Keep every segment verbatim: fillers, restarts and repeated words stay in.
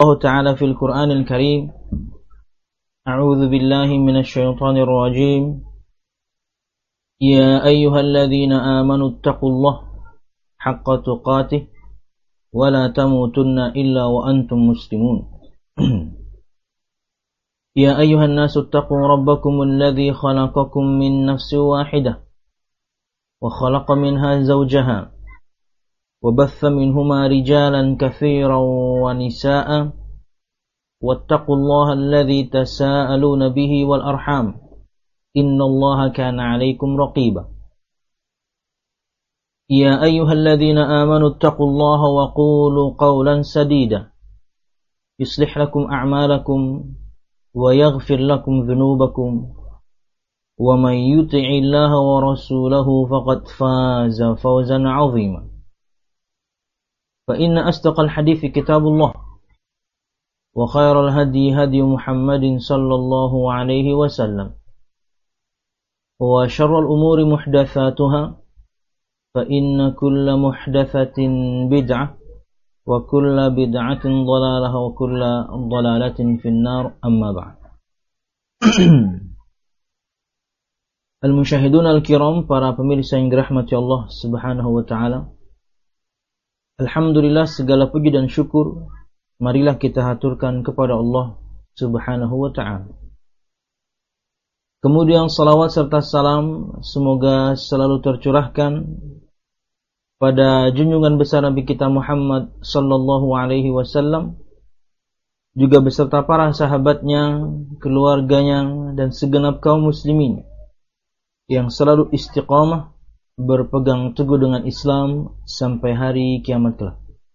الله تعالى في القرآن الكريم أعوذ بالله من الشيطان الرجيم يا أيها الذين آمنوا اتقوا الله حق تقاته ولا تموتن إلا وأنتم مسلمون يا أيها الناس اتقوا ربكم الذي خلقكم من نفس واحدة وخلق منها زوجها وبث منهما رجالا كثيرا ونساء واتقوا الله الذي تساءلون به والأرحام إن الله كان عليكم رقيبا يا أيها الذين آمنوا اتقوا الله وقولوا قولا سديدا يصلح لكم أعمالكم ويغفر لكم ذنوبكم ومن يطع الله ورسوله فقد فاز فوزا عظيما فإن أصدق الحديث كتاب الله وخير الهدي هدي محمد صلى الله عليه وسلم وشر الأمور محدثاتها فإن كل محدثة بدعة وكل بدعة ضلالة وكل ضلالة في النار أما بعد. Al-musyahidun al-kiram, para pemirsa yang dirahmati Allah Subhanahu wa taala. Alhamdulillah, segala puji dan syukur marilah kita haturkan kepada Allah Subhanahu wa ta'ala. Kemudian salawat serta salam semoga selalu tercurahkan pada junjungan besar Nabi kita Muhammad sallallahu alaihi wasallam, juga beserta para sahabatnya, keluarganya, dan segenap kaum muslimin yang selalu istiqamah berpegang teguh dengan Islam sampai hari kiamat kelak.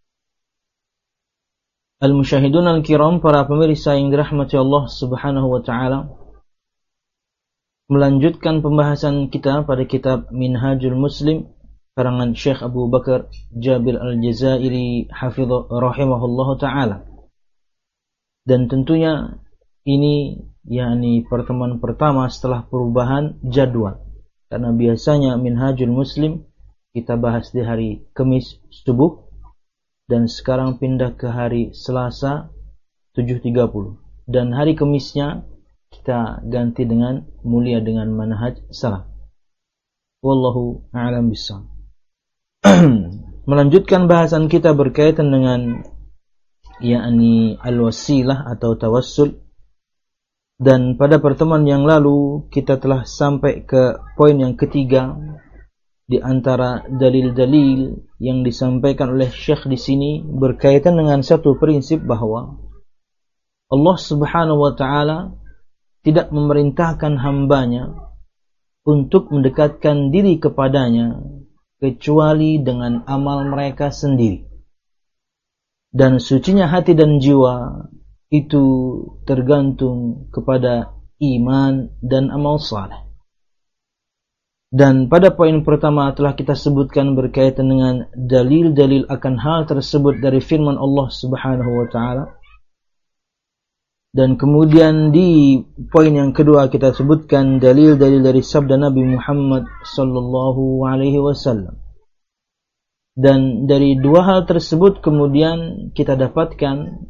Al-musyahidun al-kiram, para pemirsa yang dirahmati Allah Subhanahu wa ta'ala, melanjutkan pembahasan kita pada kitab Minhajul Muslim karangan Syekh Abu Bakar Jabir Al-Jazairi hafidhahu rahimahullahu ta'ala. Dan tentunya ini yakni pertemuan pertama setelah perubahan jadwal. Karena biasanya Minhajul Muslim kita bahas di hari Kamis subuh, dan sekarang pindah ke hari Selasa tujuh tiga puluh. Dan hari Kamisnya kita ganti dengan mulia dengan manhaj salaf. Wallahu a'lam bishawab. Melanjutkan bahasan kita berkaitan dengan yakni al-wasilah atau tawassul. Dan pada pertemuan yang lalu kita telah sampai ke poin yang ketiga di antara dalil-dalil yang disampaikan oleh Syekh di sini berkaitan dengan satu prinsip bahwa Allah Subhanahu wa taala tidak memerintahkan hambanya untuk mendekatkan diri kepadanya kecuali dengan amal mereka sendiri. Dan sucinya hati dan jiwa itu tergantung kepada iman dan amal saleh. Dan pada poin pertama telah kita sebutkan berkaitan dengan dalil-dalil akan hal tersebut dari firman Allah Subhanahu wa taala. Dan kemudian di poin yang kedua kita sebutkan dalil-dalil dari sabda Nabi Muhammad sallallahu alaihi wasallam. Dan dari dua hal tersebut kemudian kita dapatkan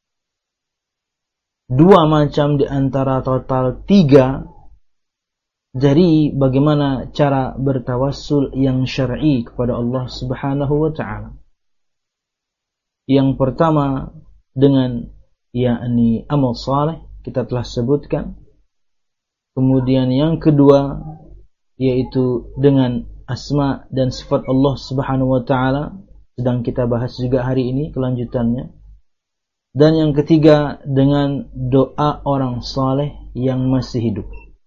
dua macam di antara total tiga dari bagaimana cara bertawassul yang syar'i kepada Allah Subhanahu wa ta'ala. Yang pertama dengan yakni amal saleh, kita telah sebutkan. Kemudian yang kedua yaitu dengan asma dan sifat Allah Subhanahu wa ta'ala, sedang kita bahas juga hari ini kelanjutannya. Dan yang ketiga dengan doa orang saleh yang masih hidup.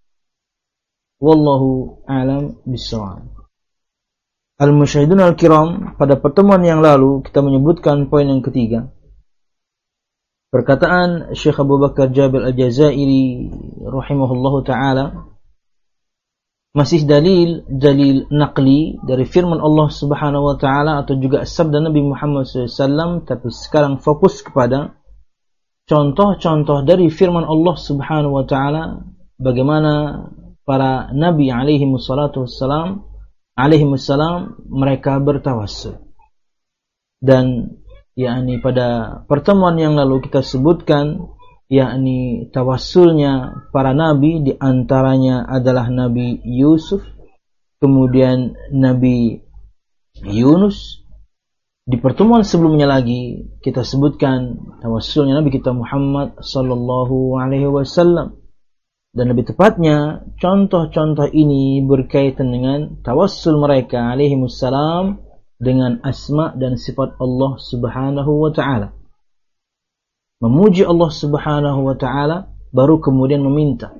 Wallahu a'lam bishawab. Al-musyahidun al-kiram, pada pertemuan yang lalu kita menyebutkan poin yang ketiga. Perkataan Syekh Abu Bakar Jabir Al-Jazairi rahimahullahu ta'ala masih dalil dalil naqli dari firman Allah Subhanahu wa ta'ala atau juga sabda Nabi Muhammad sallallahu alaihi wasallam, tapi sekarang fokus kepada contoh-contoh dari firman Allah Subhanahu wa ta'ala, bagaimana para nabi alaihi wassalatu wassalam alaihi wassalam mereka bertawassul. Dan yakni pada pertemuan yang lalu kita sebutkan, yakni tawassulnya para nabi, di antaranya adalah Nabi Yusuf, kemudian Nabi Yunus. Di pertemuan sebelumnya lagi kita sebutkan tawassulnya Nabi kita Muhammad sallallahu alaihi wasallam. Dan lebih tepatnya contoh-contoh ini berkaitan dengan tawassul mereka alaihi wassalam dengan asma dan sifat Allah Subhanahu wa taala. Memuji Allah Subhanahu wa taala baru kemudian meminta.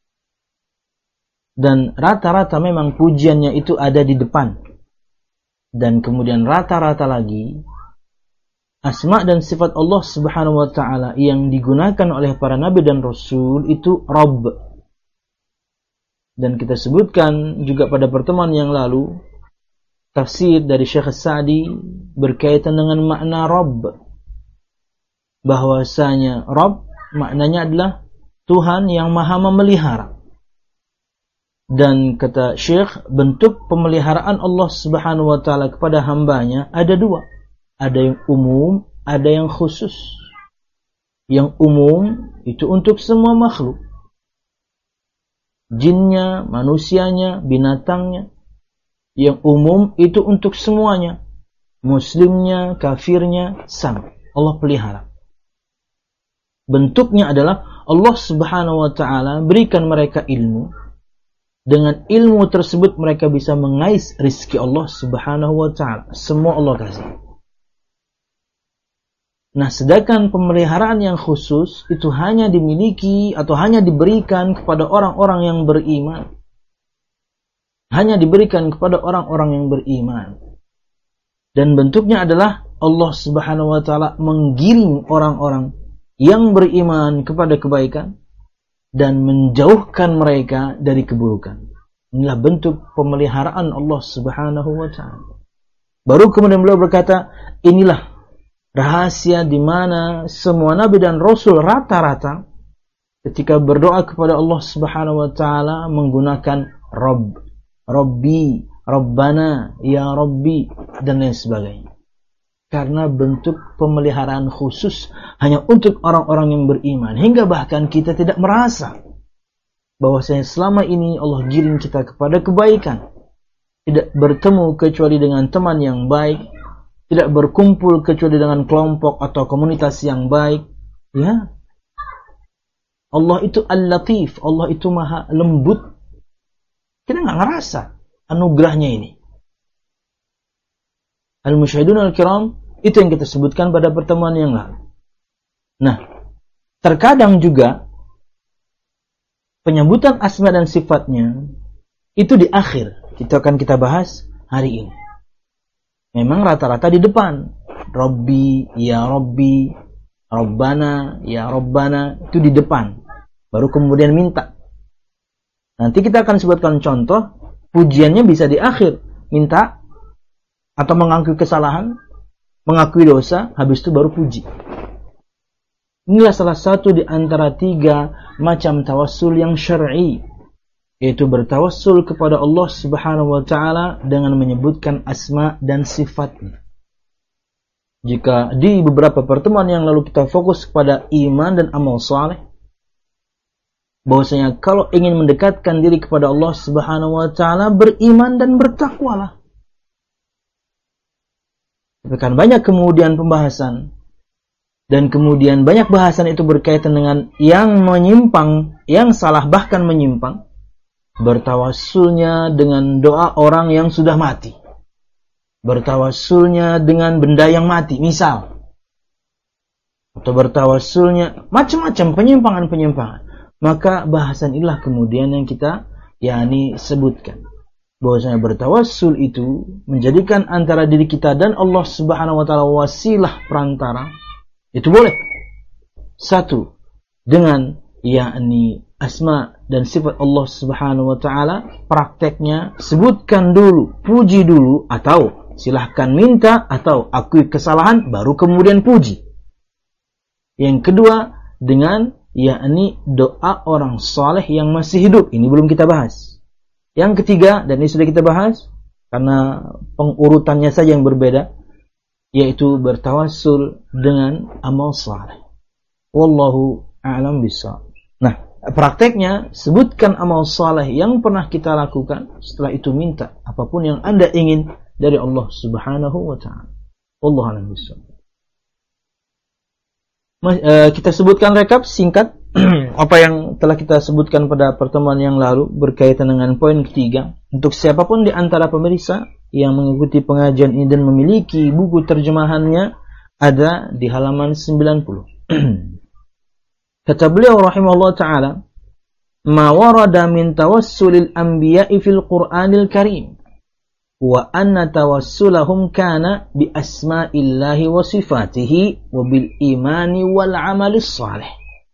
Dan rata-rata memang pujiannya itu ada di depan. Dan kemudian rata-rata lagi asma dan sifat Allah Subhanahu wa taala yang digunakan oleh para nabi dan rasul itu Rabb. Dan kita sebutkan juga pada pertemuan yang lalu tafsir dari Syekh Sa'di berkaitan dengan makna Rabb, bahwasanya Rabb maknanya adalah Tuhan yang maha memelihara. Dan kata Syekh, bentuk pemeliharaan Allah Subhanahu wa taala kepada hambanya ada dua. Ada yang umum, ada yang khusus. Yang umum itu untuk semua makhluk. Jinnya, manusianya, binatangnya. Yang umum itu untuk semuanya. Muslimnya, kafirnya, sama. Allah pelihara. Bentuknya adalah Allah Subhanahu wa taala berikan mereka ilmu. Dengan ilmu tersebut mereka bisa mengais rizki Allah Subhanahu wa taala. Semua Allah kasih. Nah, sedangkan pemeliharaan yang khusus itu hanya dimiliki atau hanya diberikan kepada orang-orang yang beriman. Hanya diberikan kepada orang-orang yang beriman. Dan bentuknya adalah Allah Subhanahu wa taala menggiring orang-orang yang beriman kepada kebaikan dan menjauhkan mereka dari keburukan. Inilah bentuk pemeliharaan Allah Subhanahu wa taala. Baru kemudian beliau berkata, inilah rahasia di mana semua nabi dan rasul rata-rata ketika berdoa kepada Allah Subhanahu wa taala menggunakan Rabb, Rabbi, Rabbana, Ya Rabbi dan lain sebagainya. Karena bentuk pemeliharaan khusus hanya untuk orang-orang yang beriman. Hingga bahkan kita tidak merasa bahwasanya selama ini Allah giring kita kepada kebaikan. Tidak bertemu kecuali dengan teman yang baik. Tidak berkumpul kecuali dengan kelompok atau komunitas yang baik. Ya. Allah itu Al-Latif. Allah itu maha lembut. Kita nggak ngerasa anugerahnya ini. Al-Musyahidun Al-Kiram, itu yang kita sebutkan pada pertemuan yang lalu. Nah, terkadang juga penyebutan asma dan sifatnya itu di akhir. Itu akan kita bahas hari ini. Memang rata-rata di depan. Rabbi, Ya Rabbi, Rabbana, Ya Rabbana, itu di depan. Baru kemudian minta. Nanti kita akan sebutkan contoh, pujiannya bisa di akhir. Minta atau mengakui kesalahan, mengakui dosa, habis itu baru puji. Inilah salah satu di antara tiga macam tawassul yang syar'i, yaitu bertawassul kepada Allah Subhanahu wa taala dengan menyebutkan asma dan sifatnya. Jika di beberapa pertemuan yang lalu kita fokus kepada iman dan amal saleh, bahwasanya kalau ingin mendekatkan diri kepada Allah Subhanahu wa taala, beriman dan bertakwalah. Akan banyak kemudian pembahasan dan kemudian banyak bahasan itu berkaitan dengan yang menyimpang, yang salah bahkan menyimpang, bertawassulnya dengan doa orang yang sudah mati, bertawassulnya dengan benda yang mati misal, atau bertawassulnya macam-macam penyimpangan-penyimpangan. Maka bahasan inilah kemudian yang kita yakni sebutkan, bahwasanya bertawassul itu menjadikan antara diri kita dan Allah Subhanahu wa taala wasilah perantara. Itu boleh. Satu, dengan yakni asma dan sifat Allah Subhanahu wa taala, prakteknya sebutkan dulu, puji dulu, atau silahkan minta atau akui kesalahan baru kemudian puji. Yang kedua, dengan yakni doa orang saleh yang masih hidup. Ini belum kita bahas. Yang ketiga, dan ini sudah kita bahas, karena pengurutannya saja yang berbeda, yaitu bertawassul dengan amal saleh. Wallahu a'lam bishawab. Nah, prakteknya sebutkan amal saleh yang pernah kita lakukan, setelah itu minta apapun yang Anda ingin dari Allah Subhanahu wa taala. Wallahu a'lam bishawab. Kita sebutkan rekap singkat apa yang telah kita sebutkan pada pertemuan yang lalu berkaitan dengan poin ketiga. Untuk siapapun di antara pemirsa yang mengikuti pengajian ini dan memiliki buku terjemahannya, ada di halaman sembilan puluh. Kata beliau rahimahullah ta'ala, ma warada min tawassulil anbiya'i fil Qur'anil Karim wa anna tawassulahum kana bi asma'illahi wa sifatihi wa bil imani wal amalis salih.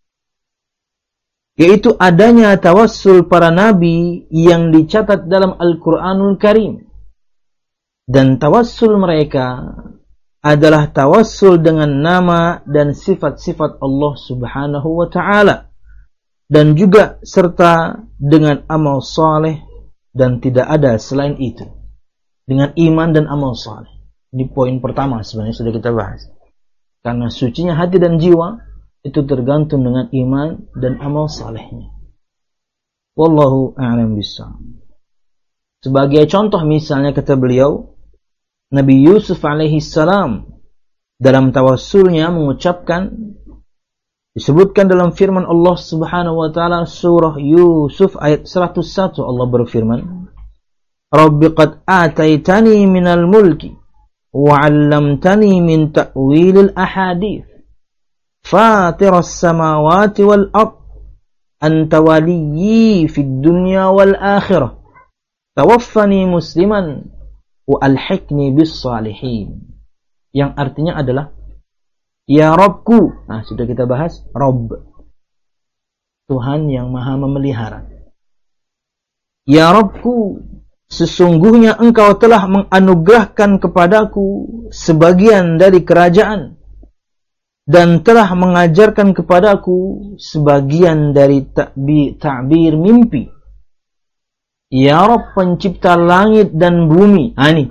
Yaitu adanya tawassul para nabi yang dicatat dalam Al-Qur'anul Karim. Dan tawassul mereka adalah tawassul dengan nama dan sifat-sifat Allah Subhanahu wa ta'ala. Dan juga serta dengan amal saleh, dan tidak ada selain itu. Dengan iman dan amal saleh. Di poin pertama sebenarnya sudah kita bahas. Karena sucinya hati dan jiwa itu tergantung dengan iman dan amal salehnya. Wallahu a'lam bishawab. Sebagai contoh misalnya kata beliau, Nabi Yusuf alaihi salam dalam tawassulnya mengucapkan, disebutkan dalam firman Allah Subhanahu wa taala surah Yusuf ayat seratus satu, Allah berfirman, Rabbi qad ataitani minal mulki wa 'allamtani min ta'wilil ahadits fatiras samawati wal ard anta waliyyi fid dunya wal akhirah tawaffani musliman wa alhiqni bis salihin. Yang artinya adalah, ya Rabbku. Nah, sudah kita bahas Rabb, Tuhan yang maha memelihara. Ya Rabbku, sesungguhnya engkau telah menganugerahkan kepadaku sebagian dari kerajaan dan telah mengajarkan kepadaku sebagian dari ta'bir mimpi. Ya Rabb, pencipta langit dan bumi. Ah, ini.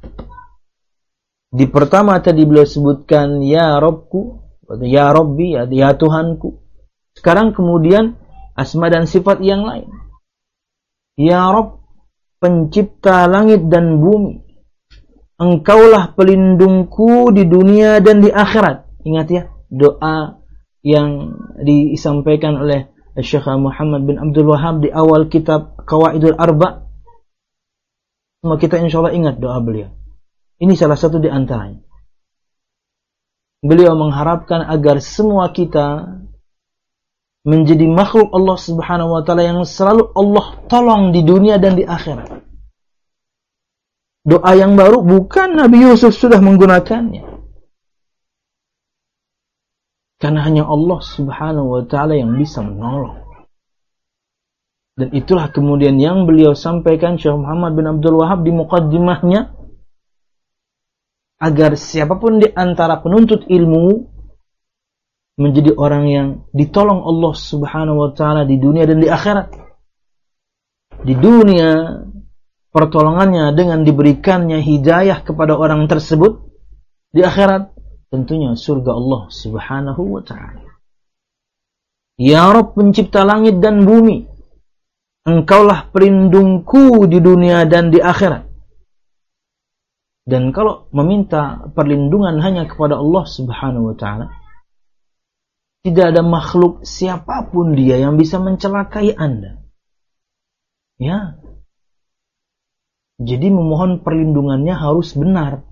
Di pertama tadi beliau sebutkan ya Rabbku, ya Rabbi, ya, ya Tuhanku. Sekarang kemudian asma dan sifat yang lain. Ya Rabb, pencipta langit dan bumi. Engkaulah pelindungku di dunia dan di akhirat. Ingat ya, doa yang disampaikan oleh Syekh Muhammad bin Abdul Wahhab di awal kitab Qawaidul Arba. Semua kita insyaallah ingat doa beliau. Ini salah satu di antaranya. Beliau mengharapkan agar semua kita menjadi makhluk Allah Subhanahu wa taala yang selalu Allah tolong di dunia dan di akhirat. Doa yang baru bukan Nabi Yusuf sudah menggunakannya. Karena hanya Allah Subhanahu wa ta'ala yang bisa menolong. Dan itulah kemudian yang beliau sampaikan Syekh Muhammad bin Abdul Wahhab di muqaddimahnya, agar siapapun di antara penuntut ilmu menjadi orang yang ditolong Allah Subhanahu wa ta'ala di dunia dan di akhirat. Di dunia, pertolongannya dengan diberikannya hidayah kepada orang tersebut. Di akhirat, tentunya surga Allah Subhanahu wa ta'ala. Ya Rabb, pencipta langit dan bumi, engkaulah pelindungku di dunia dan di akhirat. Dan kalau meminta perlindungan hanya kepada Allah Subhanahu wa ta'ala, tidak ada makhluk siapapun dia yang bisa mencelakai Anda. Ya. Jadi memohon perlindungannya harus benar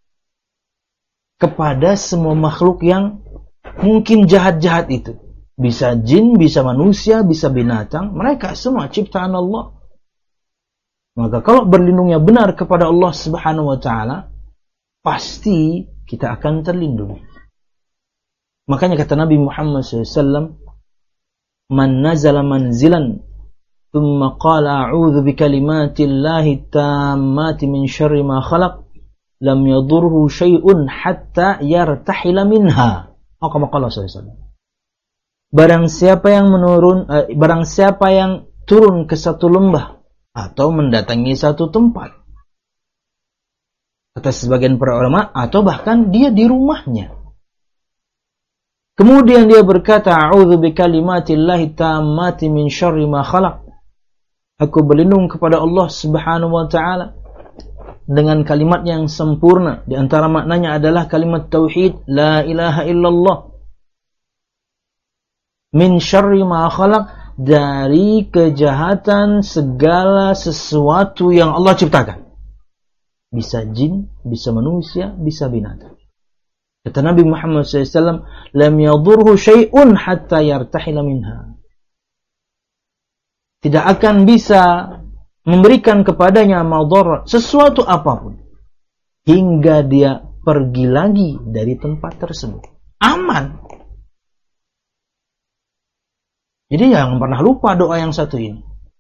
kepada semua makhluk yang mungkin jahat-jahat itu. Bisa jin, bisa manusia, bisa binatang. Mereka semua ciptaan Allah. Maka kalau berlindungnya benar kepada Allah Subhanahu wa ta'ala, pasti kita akan terlindungi. Makanya kata Nabi Muhammad shallallahu alaihi wasallam, Man nazala manzilan thumma qala a'udzu bikalimatillahi tammati min syarri ma khalaq lam yadurhu syai'un hatta yartahila minha. Oh, kama qala sallallahu alaihi wasallam. Barang siapa yang menurun eh, barang siapa yang turun ke satu lembah atau mendatangi satu tempat, kata sebagian para ulama, atau bahkan dia di rumahnya. Kemudian dia berkata, a'udzu bikalimatillahi tammati min syarri ma khalaq. Aku berlindung kepada Allah Subhanahu wa taala dengan kalimat yang sempurna. Di antara maknanya adalah kalimat tauhid, la ilaha illallah. Min syarri ma khalaq, dari kejahatan segala sesuatu yang Allah ciptakan. Bisa jin, bisa manusia, bisa binatang. Kata Nabi Muhammad shallallahu alaihi wasallam, lam yadurhu syai'un hatta yartahila minha. Tidak akan bisa memberikan kepadanya madarat, sesuatu apapun, hingga dia pergi lagi dari tempat tersebut. Aman. Jadi jangan pernah lupa doa yang satu ini.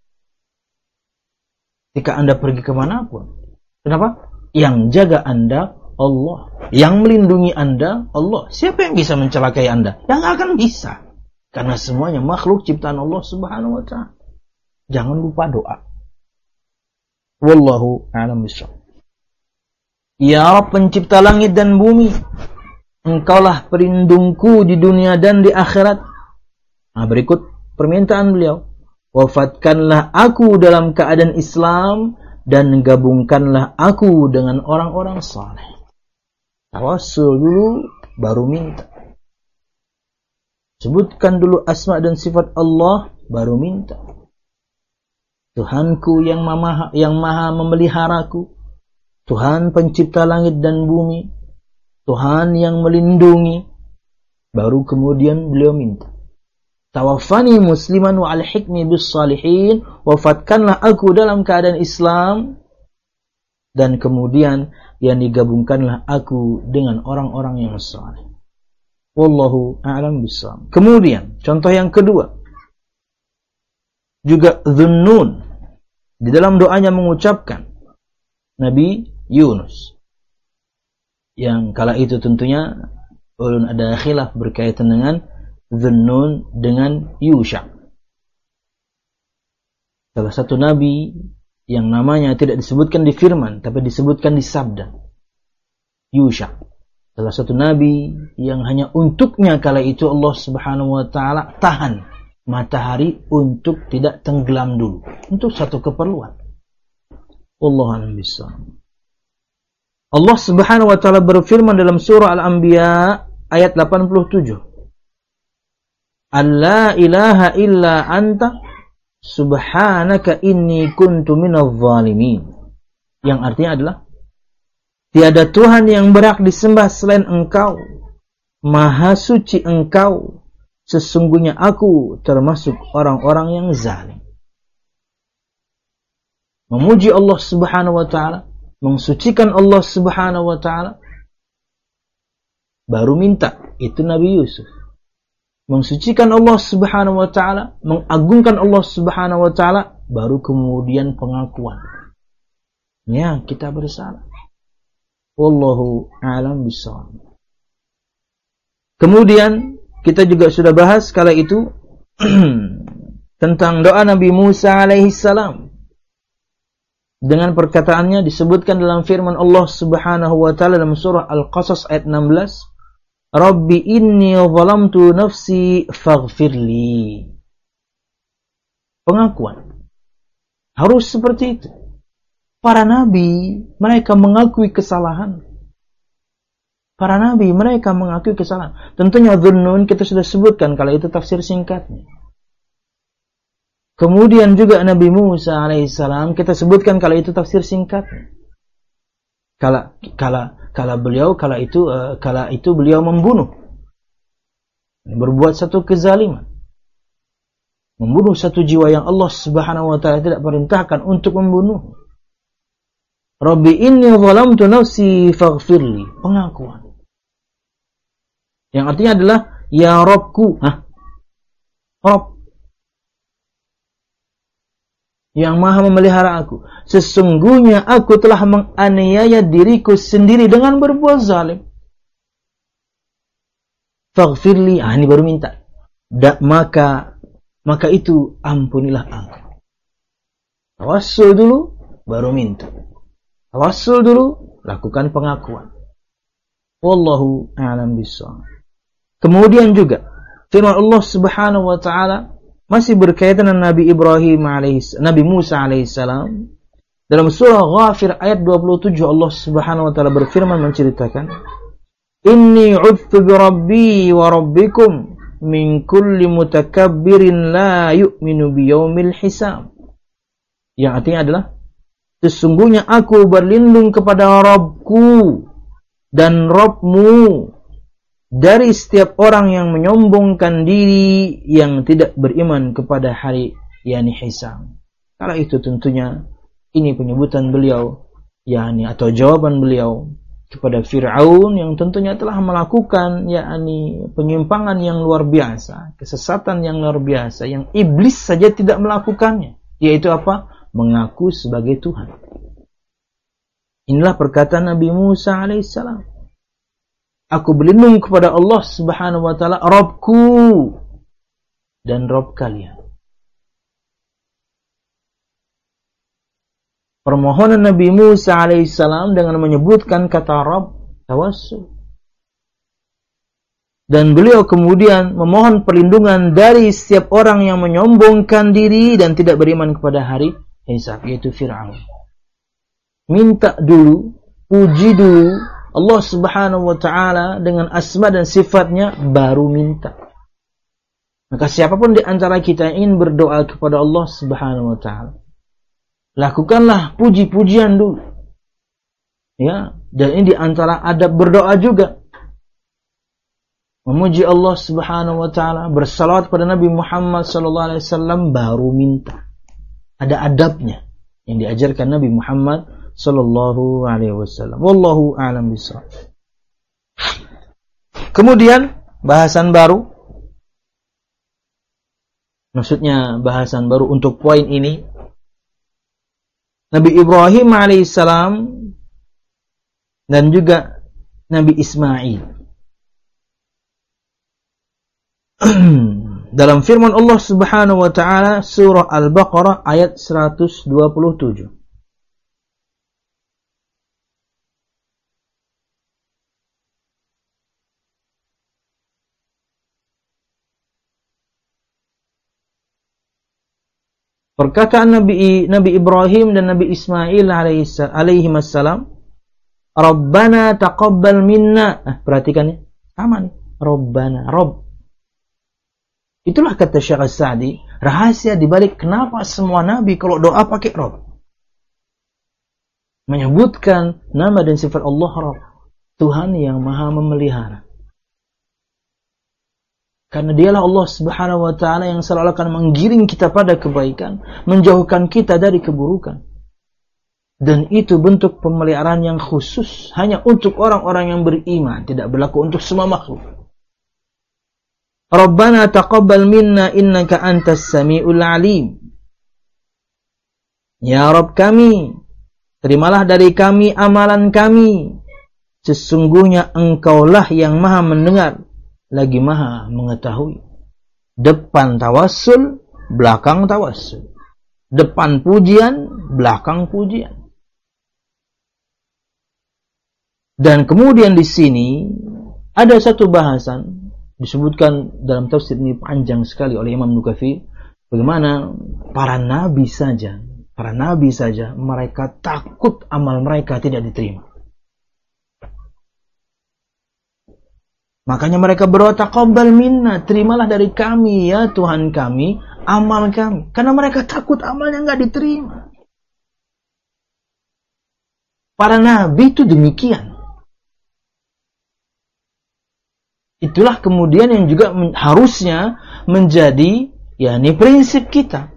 Ketika Anda pergi kemanapun. Kenapa? Yang jaga Anda Allah. Yang melindungi Anda Allah. Siapa yang bisa mencelakai Anda? Yang akan bisa. Karena semuanya makhluk ciptaan Allah Subhanahu wa ta'ala. Jangan lupa doa. Wallahu a'lam bishawab. Ya Rabb, pencipta langit dan bumi, Engkaulah pelindungku di dunia dan di akhirat. Nah, berikut permintaan beliau. Wafatkanlah aku dalam keadaan Islam dan gabungkanlah aku dengan orang-orang saleh. Tawassul dulu, baru minta. Sebutkan dulu asma dan sifat Allah, baru minta. Tuhanku yang maha, yang maha memeliharaku, Tuhan pencipta langit dan bumi, Tuhan yang melindungi, baru kemudian beliau minta. Tawaffani musliman wa alhiqni bis salihin, wafatkanlah aku dalam keadaan Islam, dan kemudian yang digabungkanlah aku dengan orang-orang yang saleh. Wallahu a'lam bishawab. Kemudian contoh yang kedua, juga Dhunnun di dalam doanya mengucapkan Nabi Yunus, yang kala itu tentunya ulun ada khilaf berkaitan dengan Dhunnun dengan Yusha. Salah satu nabi yang namanya tidak disebutkan di firman, tapi disebutkan di sabda. Yusha. Salah satu nabi yang hanya untuknya kala itu Allah Subhanahu wa ta'ala tahan matahari untuk tidak tenggelam dulu. Untuk satu keperluan. Wallahu a'lam bishawab. Allah Subhanahu wa ta'ala berfirman dalam surah Al-Anbiya ayat delapan puluh tujuh. Alla ilaha illa anta subhanaka inni kuntu minadh dhalimin. Yang artinya adalah tiada Tuhan yang berhak disembah selain Engkau. Maha suci Engkau. Sesungguhnya aku termasuk orang-orang yang zalim. Memuji Allah Subhanahu wa ta'ala, mensucikan Allah Subhanahu wa ta'ala, baru minta. Itu Nabi Yusuf. Mensucikan Allah Subhanahu wa ta'ala, mengagungkan Allah Subhanahu wa ta'ala, baru kemudian pengakuan. Ya, kita bersalah. Wallahu a'lam bishawab. Kemudian kita juga sudah bahas kala itu tentang doa Nabi Musa alaihi salam. Dengan perkataannya disebutkan dalam firman Allah Subhanahu wa ta'ala dalam surah Al-Qasas ayat enam belas. Rabbi inni zalamtu nafsi faghfirli. Pengakuan. Harus seperti itu. Para nabi, mereka mengakui kesalahan. Para nabi, mereka mengakui kesalahan. Tentunya Dhunnun kita sudah sebutkan kalau itu tafsir singkatnya. Kemudian juga Nabi Musa alaihissalam kita sebutkan kalau itu tafsir singkatnya. Kala kala kala beliau kala itu uh, kala itu beliau membunuh, berbuat satu kezaliman, membunuh satu jiwa yang Allah Subhanahu wa ta'ala tidak perintahkan untuk membunuh. Rabbi inni zalamtu nafsi faghfirli. Pengakuan. Yang artinya adalah ya Rabbku, hah? Rabb yang maha memelihara aku. Sesungguhnya aku telah menganiaya diriku sendiri dengan berbuat zalim. Faghfirli, ah ini baru minta. Da, maka maka itu ampunilah aku. Tawassul dulu, baru minta. Tawassul dulu, lakukan pengakuan. Wallahu a'lam bishawab. Kemudian juga firman Allah Subhanahu wa taala masih berkaitan dengan Nabi Ibrahim alaihissalam, Nabi Musa alaihissalam. Dalam surah Ghafir ayat dua puluh tujuh Allah Subhanahu wa taala berfirman menceritakan, "Inni 'udzu bi rabbi wa rabbikum min kulli mutakabbirin la yu'minu biyaumil hisab." Yang artinya adalah, sesungguhnya aku berlindung kepada Rabbku dan Rabbmu dari setiap orang yang menyombongkan diri yang tidak beriman kepada hari yakni hisab. Kalau itu tentunya ini penyebutan beliau yakni atau jawaban beliau kepada Fir'aun yang tentunya telah melakukan yakni penyimpangan yang luar biasa, kesesatan yang luar biasa yang iblis saja tidak melakukannya, yaitu apa? Mengaku sebagai Tuhan. Inilah perkataan Nabi Musa alaihissalam. Aku berlindung kepada Allah Subhanahu wa taala, Rabbku dan Rabb kalian. Permohonan Nabi Musa alaihissalam dengan menyebutkan kata Rabb, tawassul. Dan beliau kemudian memohon perlindungan dari setiap orang yang menyombongkan diri dan tidak beriman kepada hari hisab, yaitu Fir'aun. Minta dulu, puji dulu Allah Subhanahu wa taala dengan asma dan sifatnya, baru minta. Maka siapapun di antara kita yang ingin berdoa kepada Allah Subhanahu wa taala, lakukanlah puji-pujian dulu. Ya, dan ini di antara adab berdoa juga. Memuji Allah Subhanahu wa taala, bersalawat pada Nabi Muhammad sallallahu alaihi wasallam, baru minta. Ada adabnya yang diajarkan Nabi Muhammad sallallahu alaihi wasallam. Wallahu a'lam bishawab. Kemudian bahasan baru. Maksudnya bahasan baru untuk poin ini. Nabi Ibrahim alaihissalam dan juga Nabi Ismail. Dalam firman Allah Subhanahu wa taala surah Al-Baqarah ayat seratus dua puluh tujuh. Perkataan Nabi Nabi Ibrahim dan Nabi Ismail alaihi wassalam, Rabbana taqabbal minna. Nah, perhatikan ya. Sama nih. Rabbana, Rabb. Itulah kata Syekh As-Sa'di, rahasia dibalik kenapa semua nabi kalau doa pakai Rabb. Menyebutkan nama dan sifat Allah Rabb, Tuhan yang Maha memelihara. Karena dialah Allah Subhanahu wa taala yang selalu akan menggiring kita pada kebaikan, menjauhkan kita dari keburukan. Dan itu bentuk pemeliharaan yang khusus hanya untuk orang-orang yang beriman, tidak berlaku untuk semua makhluk. Rabbana taqabbal minna innaka antas samiul alim. Ya Rabb kami, terimalah dari kami amalan kami. Sesungguhnya Engkaulah yang Maha mendengar lagi Maha mengetahui. Depan tawassul, belakang tawassul. Depan pujian, belakang pujian. Dan kemudian di sini ada satu bahasan disebutkan dalam tafsir ini panjang sekali oleh Imam Nukafi, bagaimana para nabi saja, para nabi saja mereka takut amal mereka tidak diterima. Makanya mereka berdoa, taqabbal minna, terimalah dari kami ya Tuhan kami amal kami, karena mereka takut amalnya enggak diterima. Para nabi itu demikian. Itulah kemudian yang juga men- harusnya menjadi ya ini prinsip kita.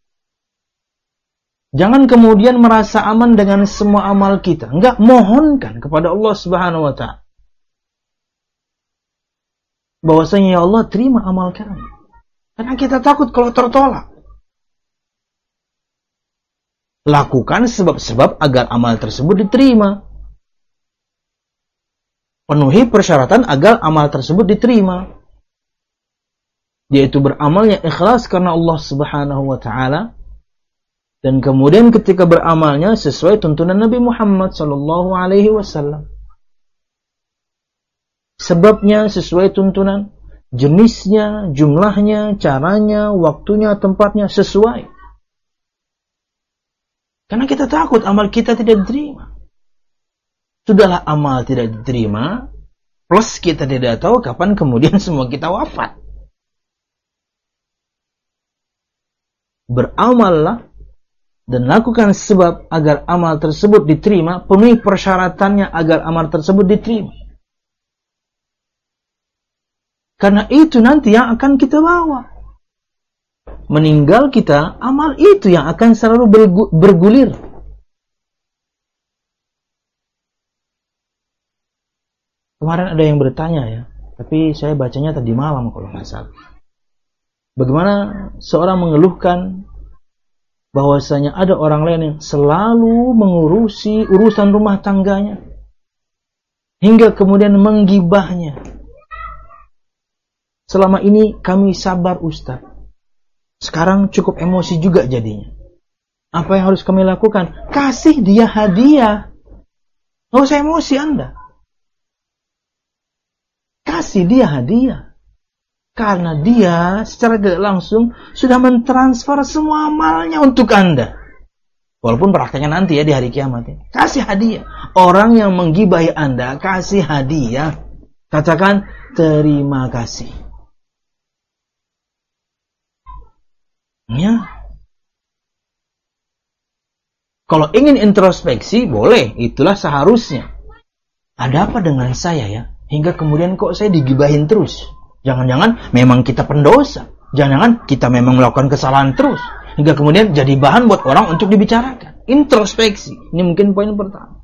Jangan kemudian merasa aman dengan semua amal kita. Enggak, mohonkan kepada Allah Subhanahu wa taala. Bahwasanya ya Allah terima amal kami. Karena kita takut kalau tertolak. Lakukan sebab-sebab agar amal tersebut diterima. Penuhi persyaratan agar amal tersebut diterima, yaitu beramalnya ikhlas karena Allah Subhanahu wa taala, Dan kemudian ketika beramalnya sesuai tuntunan Nabi Muhammad sallallahu alaihi wasallam. Sebabnya sesuai tuntunan, jenisnya, jumlahnya, caranya, waktunya, tempatnya sesuai. Karena kita takut amal kita tidak diterima. Sudahlah amal tidak diterima, plus kita tidak tahu kapan kemudian semua kita wafat. Beramallah dan lakukan sebab agar amal tersebut diterima, penuhi persyaratannya agar amal tersebut diterima. Karena itu nanti yang akan kita bawa. Meninggal kita, amal itu yang akan selalu bergulir. Kemarin ada yang bertanya ya, tapi saya bacanya tadi malam kalau nggak salah. Bagaimana seorang mengeluhkan bahwasanya ada orang lain yang selalu mengurusi urusan rumah tangganya, hingga kemudian menggibahnya. Selama ini kami sabar Ustaz. Sekarang cukup emosi juga jadinya. Apa yang harus kami lakukan? Kasih dia hadiah. Nggak usah emosi Anda. Kasih dia hadiah. Karena dia secara tidak langsung sudah mentransfer semua amalnya untuk Anda. Walaupun prakteknya nanti ya di hari kiamat ya. Kasih hadiah. Orang yang menggibahi Anda, kasih hadiah. Katakan terima kasih. Ya. Kalau ingin introspeksi, boleh. Itulah seharusnya. Ada apa dengan saya ya? Hingga kemudian kok saya digibahin terus? Jangan-jangan memang kita pendosa. Jangan-jangan kita memang melakukan kesalahan terus. Hingga kemudian jadi bahan buat orang untuk dibicarakan. Introspeksi. Ini mungkin poin pertama.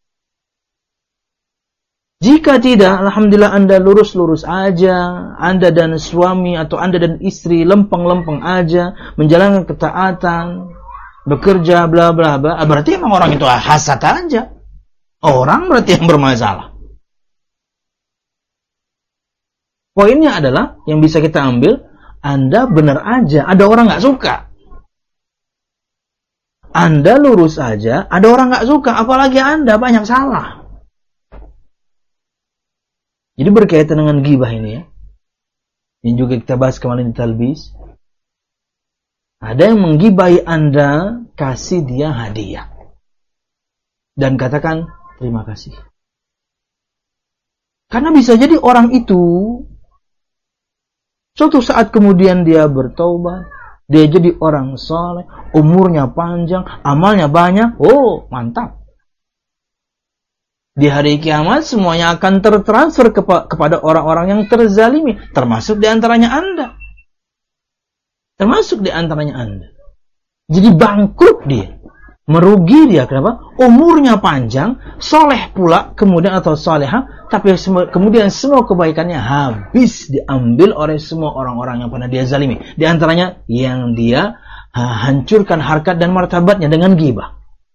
Jika tidak, alhamdulillah Anda lurus-lurus aja. Anda dan suami atau Anda dan istri lempeng-lempeng aja. Menjalankan ketaatan. Bekerja, bla bla bla. Berarti emang orang itu hasad aja. Orang berarti yang bermasalah. Poinnya adalah, yang bisa kita ambil, Anda benar aja. Ada orang gak suka. Anda lurus aja. Ada orang gak suka. Apalagi Anda banyak salah. Jadi berkaitan dengan ghibah ini ya. Ini juga kita bahas kemarin di Talbis. Ada yang menggibahi Anda, kasih dia hadiah. Dan katakan, terima kasih. Karena bisa jadi orang itu, suatu saat kemudian dia bertaubat, dia jadi orang saleh, umurnya panjang, amalnya banyak, oh mantap. Di hari kiamat semuanya akan tertransfer kepa- kepada orang-orang yang terzalimi, termasuk di antaranya Anda. Termasuk di antaranya Anda. Jadi bangkrut dia. Merugi dia. Kenapa? Umurnya panjang, soleh pula, kemudian atau soleha, tapi sem- kemudian semua kebaikannya habis diambil oleh semua orang-orang yang pernah dia zalimi. Di antaranya yang dia ha, hancurkan harkat dan martabatnya dengan ghibah.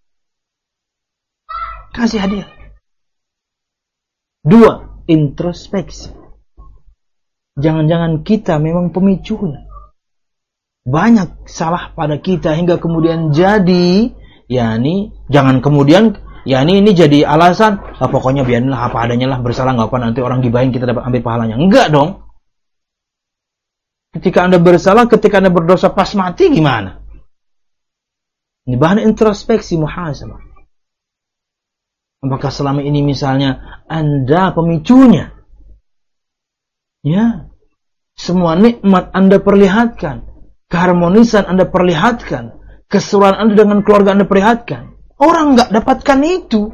Kasih hadiah. Dua, introspeksi. Jangan-jangan kita memang pemicunya. Banyak salah pada kita hingga kemudian jadi, ya ini jangan kemudian, ya ini ini jadi alasan, ah, pokoknya biarinlah apa adanya lah, bersalah nggak apa nanti orang gibahin kita dapat ambil pahalanya. Enggak dong. Ketika Anda bersalah, ketika Anda berdosa pas mati gimana? Ini bahan introspeksi muhasabah. Apakah selama ini misalnya Anda pemicunya? Ya. Semua nikmat Anda perlihatkan. Keharmonisan Anda perlihatkan. Keseruan Anda dengan keluarga Anda perlihatkan. Orang enggak dapatkan itu.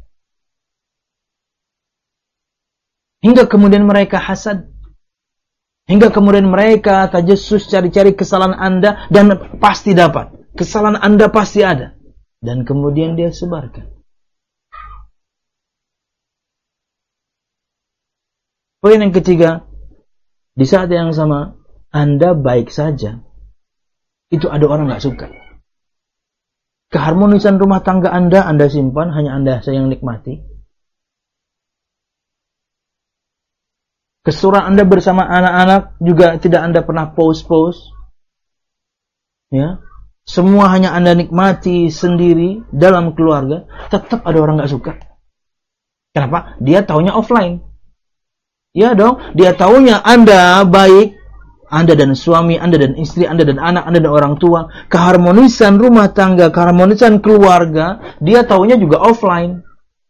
Hingga kemudian mereka hasad. Hingga kemudian mereka tajassus cari-cari kesalahan Anda. Dan pasti dapat. Kesalahan Anda pasti ada. Dan kemudian dia sebarkan. Poin yang ketiga, di saat yang sama, Anda baik saja. Itu ada orang gak suka. Keharmonisan rumah tangga Anda, Anda simpan, hanya Anda yang nikmati. Kesuran Anda bersama anak-anak, juga tidak Anda pernah post-post. Ya, semua hanya Anda nikmati sendiri dalam keluarga, tetap ada orang nggak suka. Kenapa? Dia taunya offline. Ya dong, dia taunya Anda baik, Anda dan suami, Anda dan istri, Anda dan anak, Anda dan orang tua, keharmonisan rumah tangga, keharmonisan keluarga, dia taunya juga offline.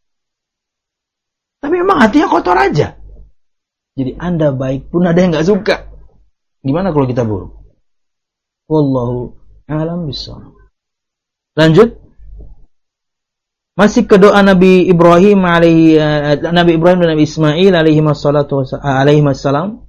Tapi memang hatinya kotor aja. Jadi Anda baik pun ada yang nggak suka. Gimana kalau kita buruk? Wallahu a'lam bishawab. Lanjut. Masih ke doa Nabi Ibrahim alaihi uh, Nabi Ibrahim dan Nabi Ismail alaihi wassalatu alaihi wassalam.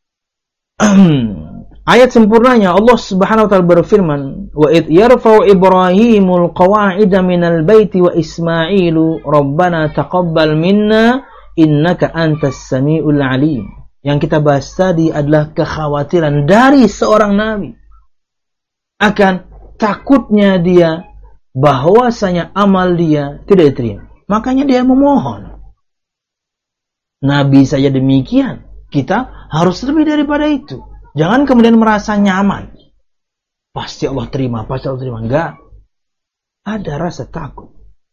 Ayat sempurnanya Allah Subhanahu wa taala berfirman, "Wa id yarfa'u Ibrahimul qawa'ida minal baiti wa Ismailu rabbana taqabbal minna innaka antas samiul alim." Yang kita bahas tadi adalah kekhawatiran dari seorang nabi akan takutnya dia bahwasanya amal dia tidak diterima. Makanya dia memohon. Nabi saja demikian. Kita harus lebih daripada itu. Jangan kemudian merasa nyaman. Pasti Allah terima, pasti Allah terima. Enggak. Ada rasa takut.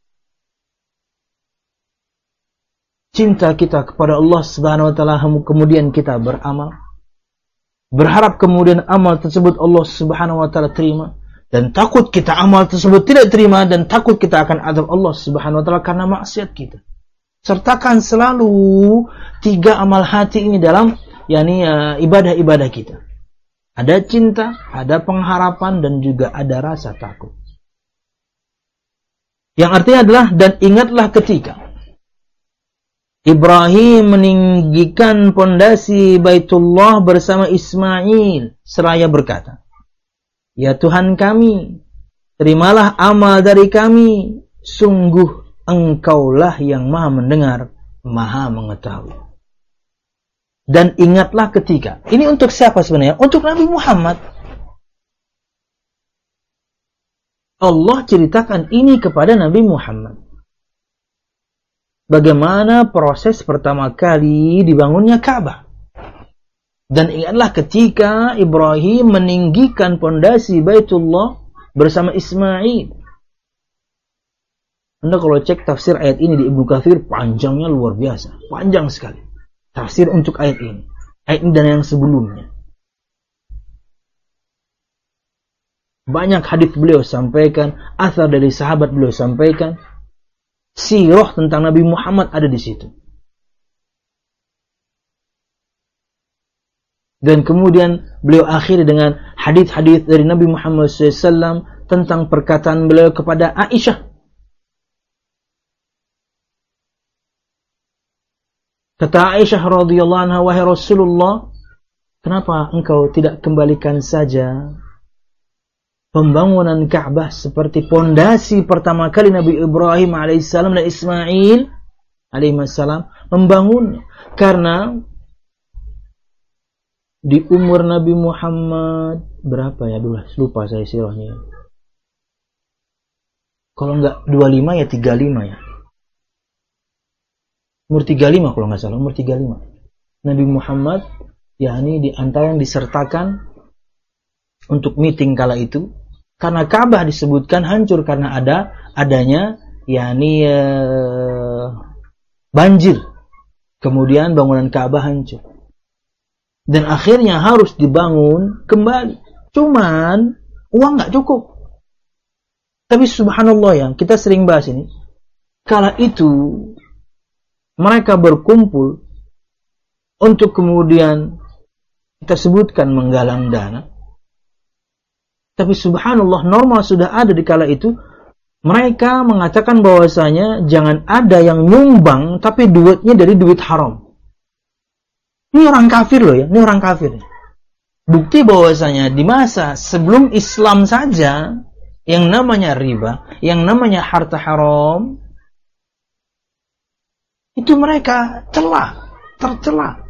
Cinta kita kepada Allah Subhanahu wa taala, kemudian kita beramal. Berharap kemudian amal tersebut Allah Subhanahu wa taala terima. Dan takut kita amal tersebut tidak terima, dan takut kita akan azab Allah Subhanahu wa taala karena maksiat kita. Sertakan selalu tiga amal hati ini dalam yakni uh, ibadah-ibadah kita. Ada cinta, ada pengharapan, dan juga ada rasa takut. Yang artinya adalah, dan ingatlah ketika Ibrahim meninggikan pondasi Baitullah bersama Ismail, seraya berkata, "Ya Tuhan kami, terimalah amal dari kami, sungguh Engkaulah yang maha mendengar, maha mengetahui." Dan ingatlah ketika, ini untuk siapa sebenarnya? Untuk Nabi Muhammad. Allah ceritakan ini kepada Nabi Muhammad. Bagaimana proses pertama kali dibangunnya Ka'bah. Dan ingatlah ketika Ibrahim meninggikan pondasi Baitullah bersama Ismail. Anda kalau cek tafsir ayat ini di Ibnu Katsir, panjangnya luar biasa. Panjang sekali. Tafsir untuk ayat ini. Ayat ini dan yang sebelumnya. Banyak hadis beliau sampaikan, athar dari sahabat beliau sampaikan. Sirah tentang Nabi Muhammad ada di situ. Dan kemudian beliau akhiri dengan hadis-hadis dari Nabi Muhammad shallallahu alaihi wasallam tentang perkataan beliau kepada Aisyah. Kata Aisyah radhiyallahu anha, "Wahai Rasulullah, kenapa engkau tidak kembalikan saja pembangunan Ka'bah seperti pondasi pertama kali Nabi Ibrahim alaihissalam dan Ismail alaihissalam membangunnya?" Karena di umur Nabi Muhammad berapa ya dulu, lupa saya sirahnya. Kalau enggak dua puluh lima ya tiga puluh lima ya. Umur tiga puluh lima kalau enggak salah, umur tiga puluh lima. Nabi Muhammad yakni di antara yang disertakan untuk meeting kala itu, karena Ka'bah disebutkan hancur karena ada adanya yakni eh, banjir. Kemudian bangunan Ka'bah hancur. Dan akhirnya harus dibangun kembali. Cuman uang nggak cukup. Tapi subhanallah yang kita sering bahas ini, kala itu mereka berkumpul untuk kemudian kita sebutkan menggalang dana. Tapi subhanallah normal sudah ada di kala itu. Mereka mengatakan bahwasanya jangan ada yang nyumbang tapi duitnya dari duit haram. Ini orang kafir loh ya, ini orang kafir. Bukti bahwasanya di masa sebelum Islam saja yang namanya riba, yang namanya harta haram, itu mereka celah, tercela.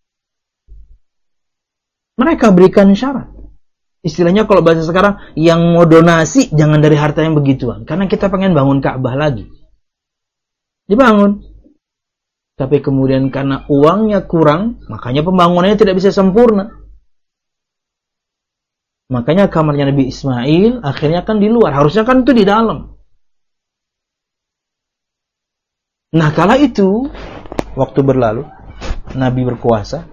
Mereka berikan syarat. Istilahnya kalau bahasa sekarang, yang mau donasi jangan dari harta yang begituan, karena kita pengen bangun Ka'bah lagi. Dibangun. Tapi kemudian karena uangnya kurang, makanya pembangunannya tidak bisa sempurna. Makanya kamarnya Nabi Ismail akhirnya kan di luar. Harusnya kan itu di dalam. Nah, kala itu, waktu berlalu, Nabi berkuasa.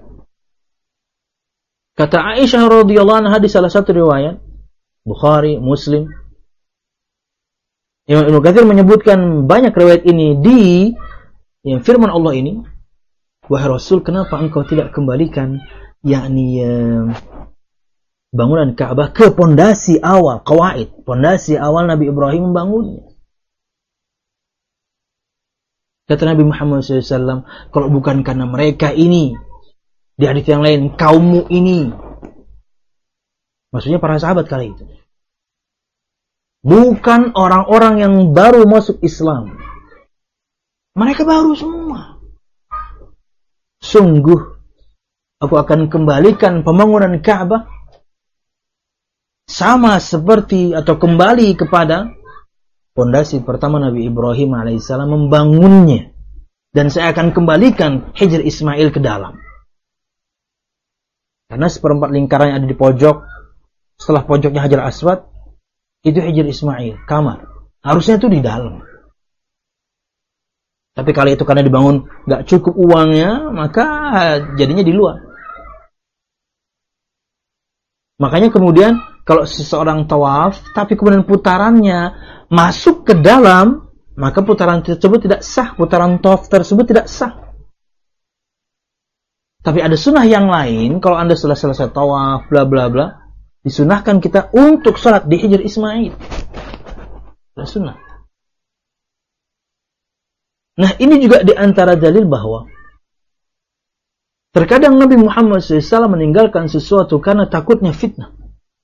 Kata Aisyah radhiyallahu anha di salah satu riwayat, Bukhari, Muslim, Imam Ibnu Katsir menyebutkan banyak riwayat ini di yang firman Allah ini, wahai Rasul, kenapa engkau tidak kembalikan yakni eh, bangunan Ka'bah ke pondasi awal, qawaid, pondasi awal Nabi Ibrahim membangunnya. Kata Nabi Muhammad shallallahu alaihi wasallam, kalau bukan karena mereka ini, di hadits yang lain, kaummu ini, maksudnya para sahabat kali itu, bukan orang-orang yang baru masuk Islam, mereka baru semua. Sungguh, aku akan kembalikan pembangunan Ka'bah sama seperti atau kembali kepada pondasi pertama Nabi Ibrahim alaihissalam membangunnya, dan saya akan kembalikan Hijr Ismail ke dalam. Karena seperempat lingkaran yang ada di pojok, setelah pojoknya Hajar Aswad, itu Hijr Ismail, kamar. Harusnya itu di dalam. Tapi kali itu karena dibangun nggak cukup uangnya, maka jadinya di luar. Makanya kemudian kalau seseorang tawaf, tapi kemudian putarannya masuk ke dalam, maka putaran tersebut tidak sah. Putaran tawaf tersebut tidak sah. Tapi ada sunnah yang lain, kalau Anda sudah selesai tawaf, bla bla bla, disunahkan kita untuk sholat di Hijr Ismail. Ada sunnah. Nah, ini juga di antara dalil bahwa terkadang Nabi Muhammad shallallahu alaihi wasallam meninggalkan sesuatu karena takutnya fitnah.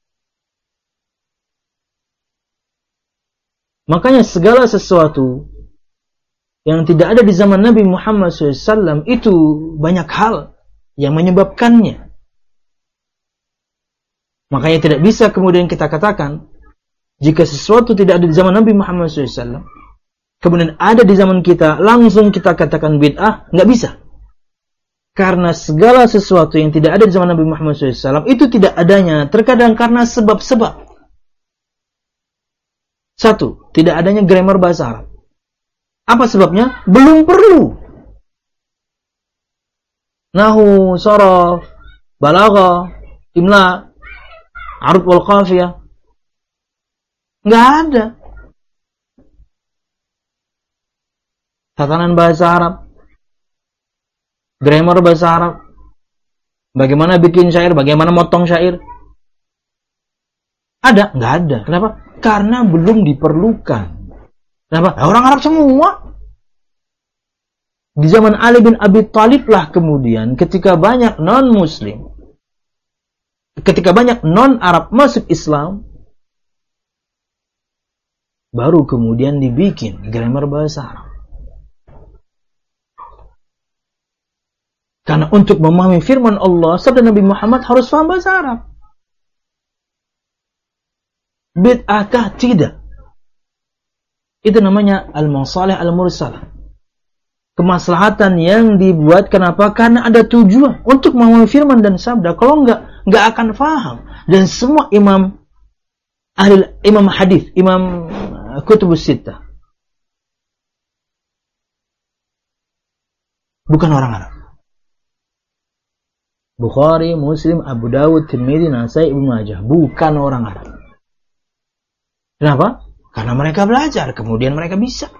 Makanya segala sesuatu yang tidak ada di zaman Nabi Muhammad shallallahu alaihi wasallam itu banyak hal yang menyebabkannya. Makanya tidak bisa kemudian kita katakan jika sesuatu tidak ada di zaman Nabi Muhammad shallallahu alaihi wasallam kemudian ada di zaman kita, langsung kita katakan bid'ah, nggak bisa. Karena segala sesuatu yang tidak ada di zaman Nabi Muhammad shallallahu alaihi wasallam itu tidak adanya terkadang karena sebab-sebab. Satu, tidak adanya grammar bahasa Arab. Apa sebabnya? Belum perlu. Nahu, sharaf, balaghah, imla, arud wal qafiyah. Nggak ada. Tatanan bahasa Arab, grammar bahasa Arab, bagaimana bikin syair, bagaimana motong syair. Ada? Nggak ada. Kenapa? Karena belum diperlukan. Kenapa? Nah, orang Arab semua. Di zaman Ali bin Abi Thalib lah kemudian ketika banyak non-Muslim, ketika banyak non-Arab masuk Islam, baru kemudian dibikin grammar bahasa Arab. Karena untuk memahami firman Allah, sabda Nabi Muhammad harus paham bahasa Arab. Bid'ahkah? Tidak. Itu namanya al-masalih al-mursalah. Kemaslahatan yang dibuat, kenapa? Karena ada tujuan untuk memahami firman dan sabda. Kalau enggak, enggak akan faham. Dan semua imam ahli imam hadis, imam kutubus sittah, bukan orang Arab. Bukhari, Muslim, Abu Dawud, Tirmidzi, Nasai, Ibnu Majah, bukan orang Arab. Kenapa? Karena mereka belajar, kemudian mereka bisa.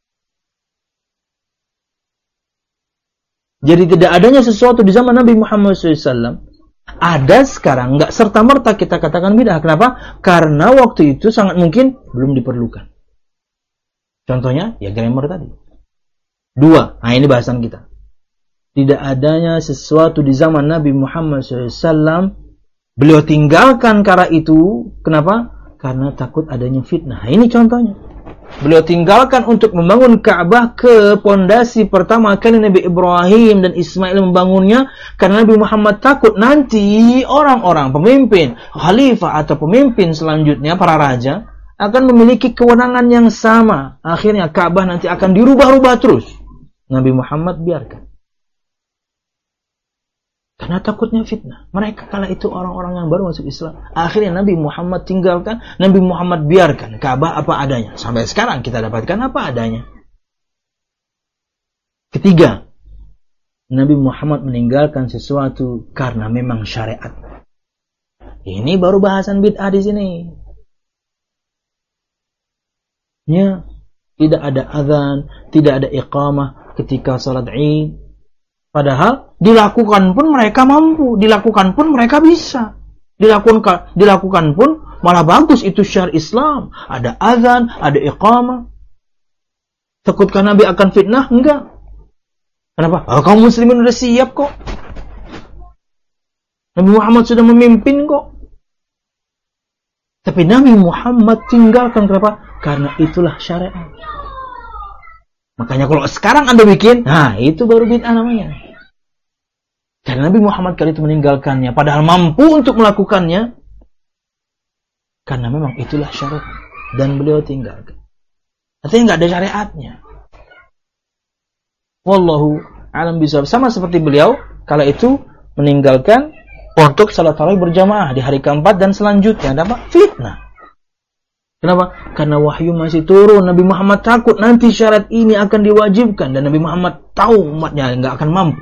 Jadi tidak adanya sesuatu di zaman Nabi Muhammad shallallahu alaihi wasallam ada sekarang, nggak serta-merta kita katakan bid'ah. Kenapa? Karena waktu itu sangat mungkin belum diperlukan. Contohnya, ya grammar tadi. Dua, nah ini bahasan kita. Tidak adanya sesuatu di zaman Nabi Muhammad shallallahu alaihi wasallam, beliau tinggalkan kala itu. Kenapa? Karena takut adanya fitnah. Nah, ini contohnya. Beliau tinggalkan untuk membangun Ka'bah ke pondasi pertama kali Nabi Ibrahim dan Ismail membangunnya. Karena Nabi Muhammad takut nanti orang-orang, pemimpin, khalifah atau pemimpin selanjutnya, para raja, akan memiliki kewenangan yang sama. Akhirnya Ka'bah nanti akan dirubah-rubah terus. Nabi Muhammad biarkan. Karena takutnya fitnah. Mereka kala itu orang-orang yang baru masuk Islam. Akhirnya Nabi Muhammad tinggalkan, Nabi Muhammad biarkan Ka'bah apa adanya. Sampai sekarang kita dapatkan apa adanya. Ketiga, Nabi Muhammad meninggalkan sesuatu karena memang syariat. Ini baru bahasan bid'ah di sini. Ya, tidak ada azan, tidak ada iqamah ketika salat Id. Padahal dilakukan pun mereka mampu, dilakukan pun mereka bisa. Dilakukan dilakukan pun malah bagus, itu syariat Islam. Ada azan, ada iqamah. Takutkah Nabi akan fitnah? Enggak. Kenapa? Oh, kaum muslimin sudah siap kok. Nabi Muhammad sudah memimpin kok. Tapi Nabi Muhammad tinggalkan kenapa? Karena itulah syariat. Makanya kalau sekarang Anda bikin, nah itu baru bid'ah namanya. Karena Nabi Muhammad kali itu meninggalkannya, padahal mampu untuk melakukannya. Karena memang itulah syariat. Dan beliau tinggalkan. Artinya nggak ada syariatnya. Wallahu a'lam bishawab. Sama seperti beliau, kala itu meninggalkan untuk salat tarawih berjamaah di hari keempat dan selanjutnya. Ada apa? Fitnah. Kenapa? Karena wahyu masih turun. Nabi Muhammad takut nanti syarat ini akan diwajibkan. Dan Nabi Muhammad tahu umatnya nggak akan mampu.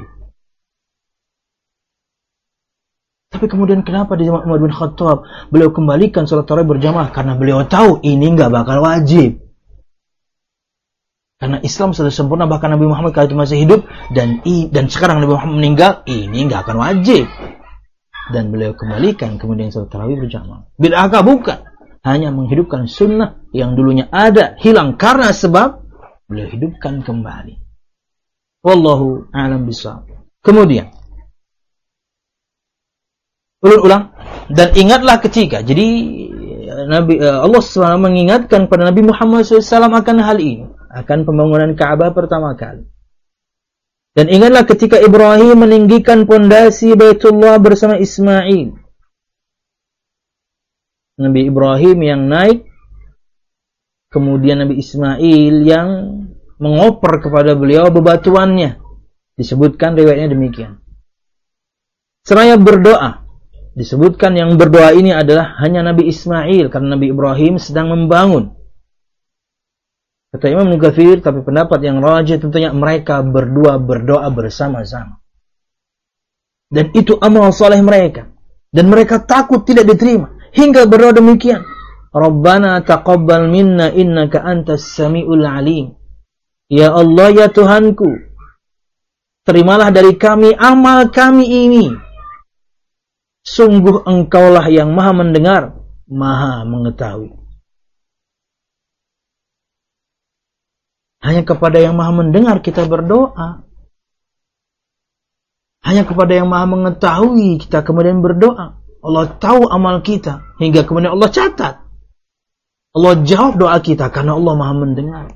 Tapi kemudian kenapa di zaman Umar bin Khattab beliau kembalikan salat tarawih berjamaah? Karena beliau tahu ini nggak bakal wajib. Karena Islam sudah sempurna, bahkan Nabi Muhammad kali itu masih hidup. Dan i, dan sekarang Nabi Muhammad meninggal, ini nggak akan wajib. Dan beliau kembalikan kemudian salat tarawih berjamaah. Bid'ah bukan. Hanya menghidupkan sunnah yang dulunya ada, hilang karena sebab beliau hidupkan kembali. Wallahu a'lam bishawab. Kemudian ulang-ulang dan ingatlah ketika. Jadi Nabi Allah subhanahu wa taala mengingatkan pada Nabi Muhammad shallallahu alaihi wasallam akan hal ini, akan pembangunan Ka'bah pertama kali. Dan ingatlah ketika Ibrahim meninggikan pondasi Baitullah bersama Ismail. Nabi Ibrahim yang naik, kemudian Nabi Ismail yang mengoper kepada beliau bebatuannya. Disebutkan riwayatnya demikian. Seraya berdoa. Disebutkan yang berdoa ini adalah hanya Nabi Ismail, karena Nabi Ibrahim sedang membangun. Kata Imam Ibnu Katsir, tapi pendapat yang rajih tentunya mereka berdua berdoa bersama-sama. Dan itu amal saleh mereka. Dan mereka takut tidak diterima. Hingga berdoa demikian. Rabbana taqabbal minna innaka antas sami'ul alim. Ya Allah, ya Tuhanku, terimalah dari kami amal kami ini. Sungguh Engkaulah yang maha mendengar, maha mengetahui. Hanya kepada yang maha mendengar kita berdoa. Hanya kepada yang maha mengetahui kita kemudian berdoa. Allah tahu amal kita. Hingga kemudian Allah catat. Allah jawab doa kita karena Allah maha mendengar.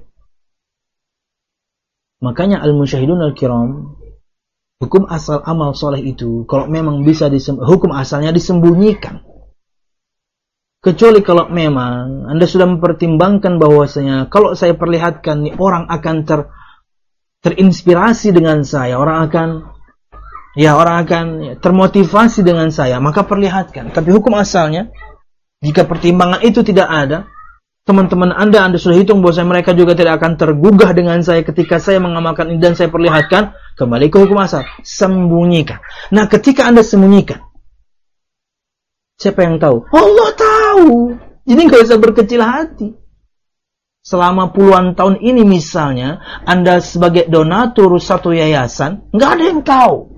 Makanya al-musyahidun al-kiram, hukum asal amal soleh itu, kalau memang bisa disem- hukum asalnya disembunyikan. Kecuali kalau memang Anda sudah mempertimbangkan bahwasanya kalau saya perlihatkan nih, orang akan ter, terinspirasi dengan saya, orang akan Ya orang akan termotivasi dengan saya, maka perlihatkan. Tapi hukum asalnya, jika pertimbangan itu tidak ada, teman-teman Anda, Anda sudah hitung bahwa mereka juga tidak akan tergugah dengan saya ketika saya mengamalkan ini dan saya perlihatkan, kembali ke hukum asal, sembunyikan. Nah, ketika Anda sembunyikan, siapa yang tahu? Allah tahu. Jadi nggak usah berkecil hati. Selama puluhan tahun ini misalnya, Anda sebagai donatur satu yayasan, nggak ada yang tahu.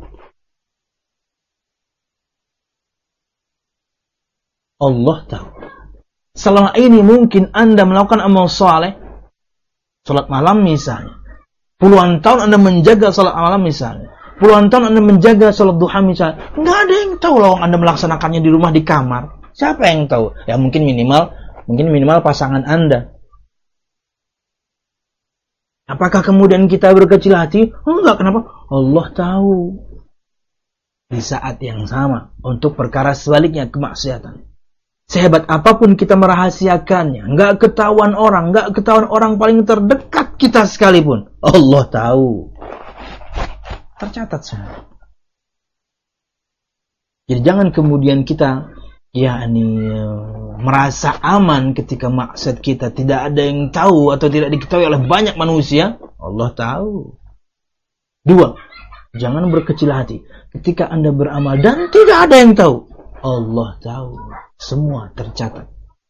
Allah tahu. Selama ini mungkin Anda melakukan amal saleh, salat malam misalnya. Puluhan tahun Anda menjaga salat malam misalnya. Puluhan tahun Anda menjaga salat duha misalnya. Nggak ada yang tahu loh Anda melaksanakannya di rumah di kamar. Siapa yang tahu? Ya mungkin minimal, mungkin minimal pasangan Anda. Apakah kemudian kita berkecil hati? Enggak, kenapa? Allah tahu. Di saat yang sama untuk perkara sebaliknya kemaksiatan. Sehebat apapun kita merahasiakannya, nggak ketahuan orang, nggak ketahuan orang paling terdekat kita sekalipun, Allah tahu. Tercatat semua. Jadi jangan kemudian kita yakni merasa aman ketika maksiat kita tidak ada yang tahu atau tidak diketahui oleh banyak manusia. Allah tahu. Dua, jangan berkecil hati ketika Anda beramal dan tidak ada yang tahu. Allah tahu. Semua tercatat.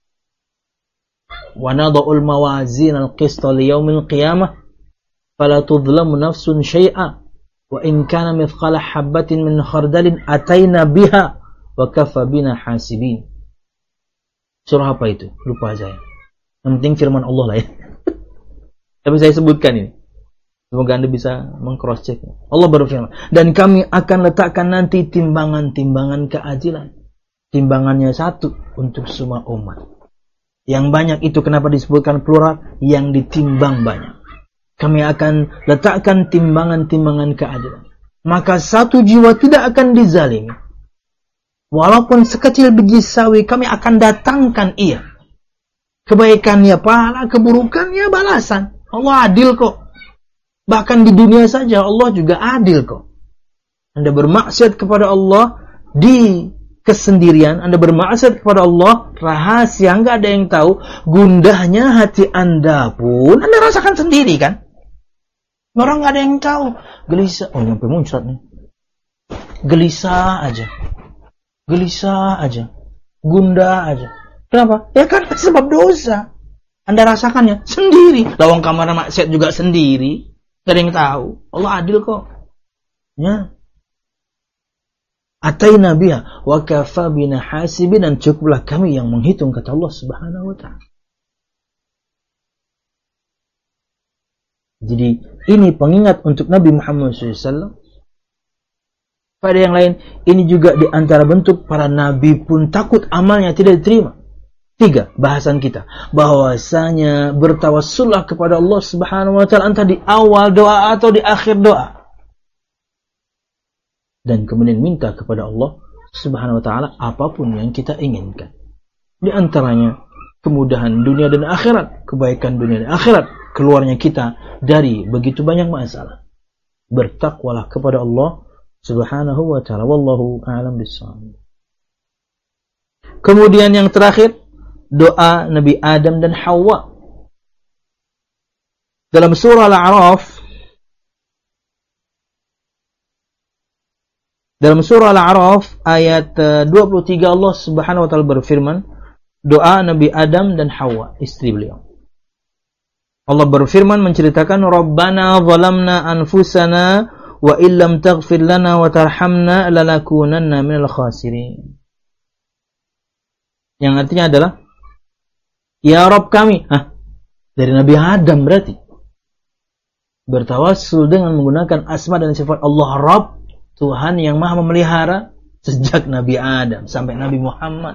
Wa nadha'ul mawazin al-qista li yaumil qiyamah fala tudhlamu nafsun syai'a wa in kana mithqala habatin min khardalin ataina biha wa kafa bina hasibin. Surah apa itu? Lupa saya. Yang penting firman Allah lah ya. Tapi saya sebutkan ini. Semoga Anda bisa meng-cross check. Allah berfirman, dan kami akan letakkan nanti timbangan-timbangan keadilan. Timbangannya satu untuk semua umat. Yang banyak itu kenapa disebutkan plural? Yang ditimbang banyak. Kami akan letakkan timbangan-timbangan keadilan. Maka satu jiwa tidak akan dizalimi. Walaupun sekecil biji sawi, kami akan datangkan ia. Kebaikannya pahala, keburukannya balasan. Allah adil kok. Bahkan di dunia saja Allah juga adil kok. Anda bermaksiat kepada Allah di kesendirian, Anda bermaksiat kepada Allah rahasia, nggak ada yang tahu, gundahnya hati Anda pun Anda rasakan sendiri kan? Orang nggak ada yang tahu, gelisah. Oh, nyampe muncrat nih. Gelisah aja, gelisah aja, gundah aja. Kenapa? Ya kan sebab dosa. Anda rasakannya sendiri. Lawang kamar maksiat juga sendiri. Gak ada yang tahu. Allah adil kok. Ya. Ataina biha wa kafa bina hasibin, dan cukuplah kami yang menghitung, kata Allah Subhanahu wa taala. Jadi ini pengingat untuk Nabi Muhammad shallallahu alaihi wasallam. Pada yang lain, ini juga di antara bentuk para nabi pun takut amalnya tidak diterima. Tiga, bahasan kita, bahwasanya bertawassullah kepada Allah Subhanahu wa taala entah di awal doa atau di akhir doa. Dan kemudian minta kepada Allah Subhanahu wa taala apapun yang kita inginkan. Di antaranya kemudahan dunia dan akhirat, kebaikan dunia dan akhirat, keluarnya kita dari begitu banyak masalah. Bertakwalah kepada Allah Subhanahu wa taala. Wallahu a'lam bissawab. Kemudian yang terakhir, doa Nabi Adam dan Hawa. Dalam surah Al-A'raf, dalam surah Al-A'raf ayat dua puluh tiga, Allah Subhanahu wa taala berfirman, doa Nabi Adam dan Hawa, istri beliau. Allah berfirman menceritakan, Rabbana zalamna anfusana wa illam taghfir lana wa tarhamna lanakunanna minal khasirin. Yang artinya adalah, ya Rabb kami, ah, dari Nabi Adam berarti. Bertawassul dengan menggunakan asma dan sifat Allah Rabb, Tuhan yang maha memelihara sejak Nabi Adam sampai Nabi Muhammad.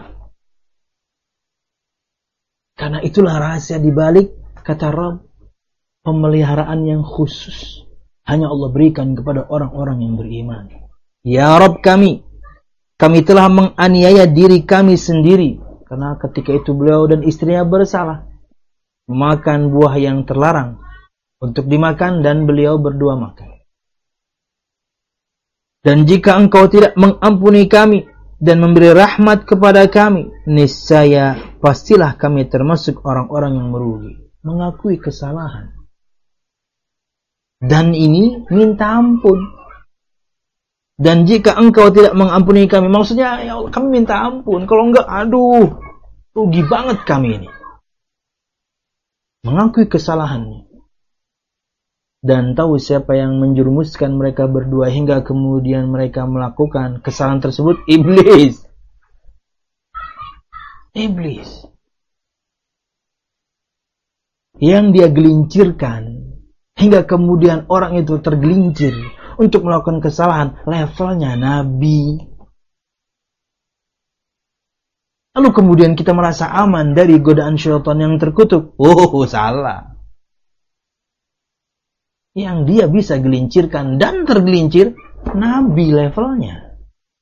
Karena itulah rahasia dibalik kata Rabb, pemeliharaan yang khusus hanya Allah berikan kepada orang-orang yang beriman. Ya Rabb kami, kami telah menganiaya diri kami sendiri. Karena ketika itu beliau dan istrinya bersalah, makan buah yang terlarang untuk dimakan, dan beliau berdua makan. Dan jika engkau tidak mengampuni kami dan memberi rahmat kepada kami, niscaya pastilah kami termasuk orang-orang yang merugi. Mengakui kesalahan. Dan ini minta ampun. Dan jika engkau tidak mengampuni kami, maksudnya ya Allah, kami minta ampun. Kalau enggak, aduh, rugi banget kami ini. Mengakui kesalahannya. Dan tahu siapa yang menjerumuskan mereka berdua hingga kemudian mereka melakukan kesalahan tersebut? Iblis. Iblis. Yang dia gelincirkan hingga kemudian orang itu tergelincir untuk melakukan kesalahan, levelnya Nabi. Lalu kemudian kita merasa aman dari godaan syaitan yang terkutuk. Oh, salah. Yang dia bisa gelincirkan dan tergelincir, Nabi levelnya.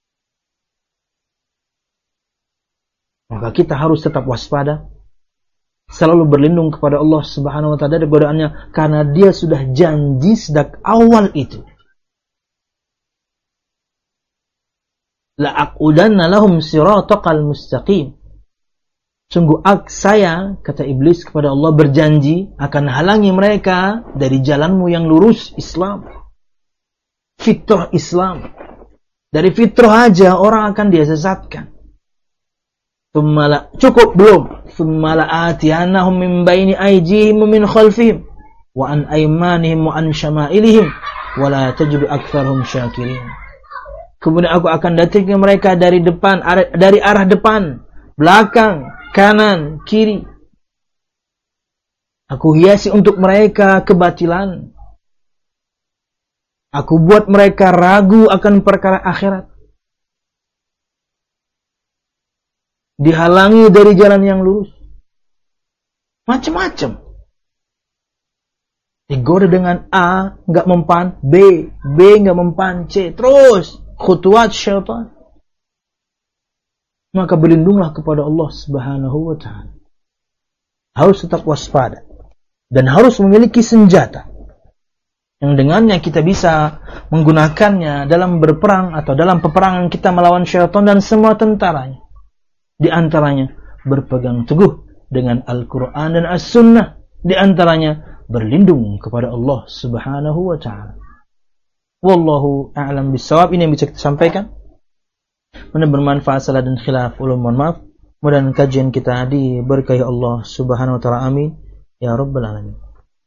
Maka kita harus tetap waspada, selalu berlindung kepada Allah Subhanahu wa taala dari godaannya, karena dia sudah janji sejak awal itu. la'aqudanna lahum siratal mustaqim. Sungguh ak saya, kata iblis kepada Allah, berjanji akan halangi mereka dari jalanmu yang lurus, Islam. Fitrah Islam. Dari fitrah aja orang akan dia sesatkan. Tsumma cukup belum? Tsumma la'atiyannahum min baini aydihim wa min khalfihim wa an aymanihim wa an syama'ilihim wa la tajidu aktsarahum syakirin. Kemudian aku akan datangi mereka dari depan, dari arah depan, belakang, kanan, kiri. Aku hiasi untuk mereka kebatilan. Aku buat mereka ragu akan perkara akhirat. Dihalangi dari jalan yang lurus. Macam-macam. Digoda dengan A, enggak mempan, B, B enggak mempan, C. Terus, khutuwat syaitan. Maka berlindunglah kepada Allah Subhanahu wa ta'ala. Harus tetap waspada. Dan harus memiliki senjata. Yang dengannya kita bisa menggunakannya dalam berperang atau dalam peperangan kita melawan syaitan dan semua tentaranya. Di antaranya berpegang teguh dengan Al-Quran dan As-Sunnah. Di antaranya berlindung kepada Allah Subhanahu wa ta'ala. Wallahu a'lam bissawab. Ini yang bisa kita sampaikan. Mudah bermanfaat, salah dan khilaf ulum, mohon maaf. Mudah-mudahan kajian kita diberkahi Allah Subhanahu wa ta'ala. Amin ya rabbal alamin.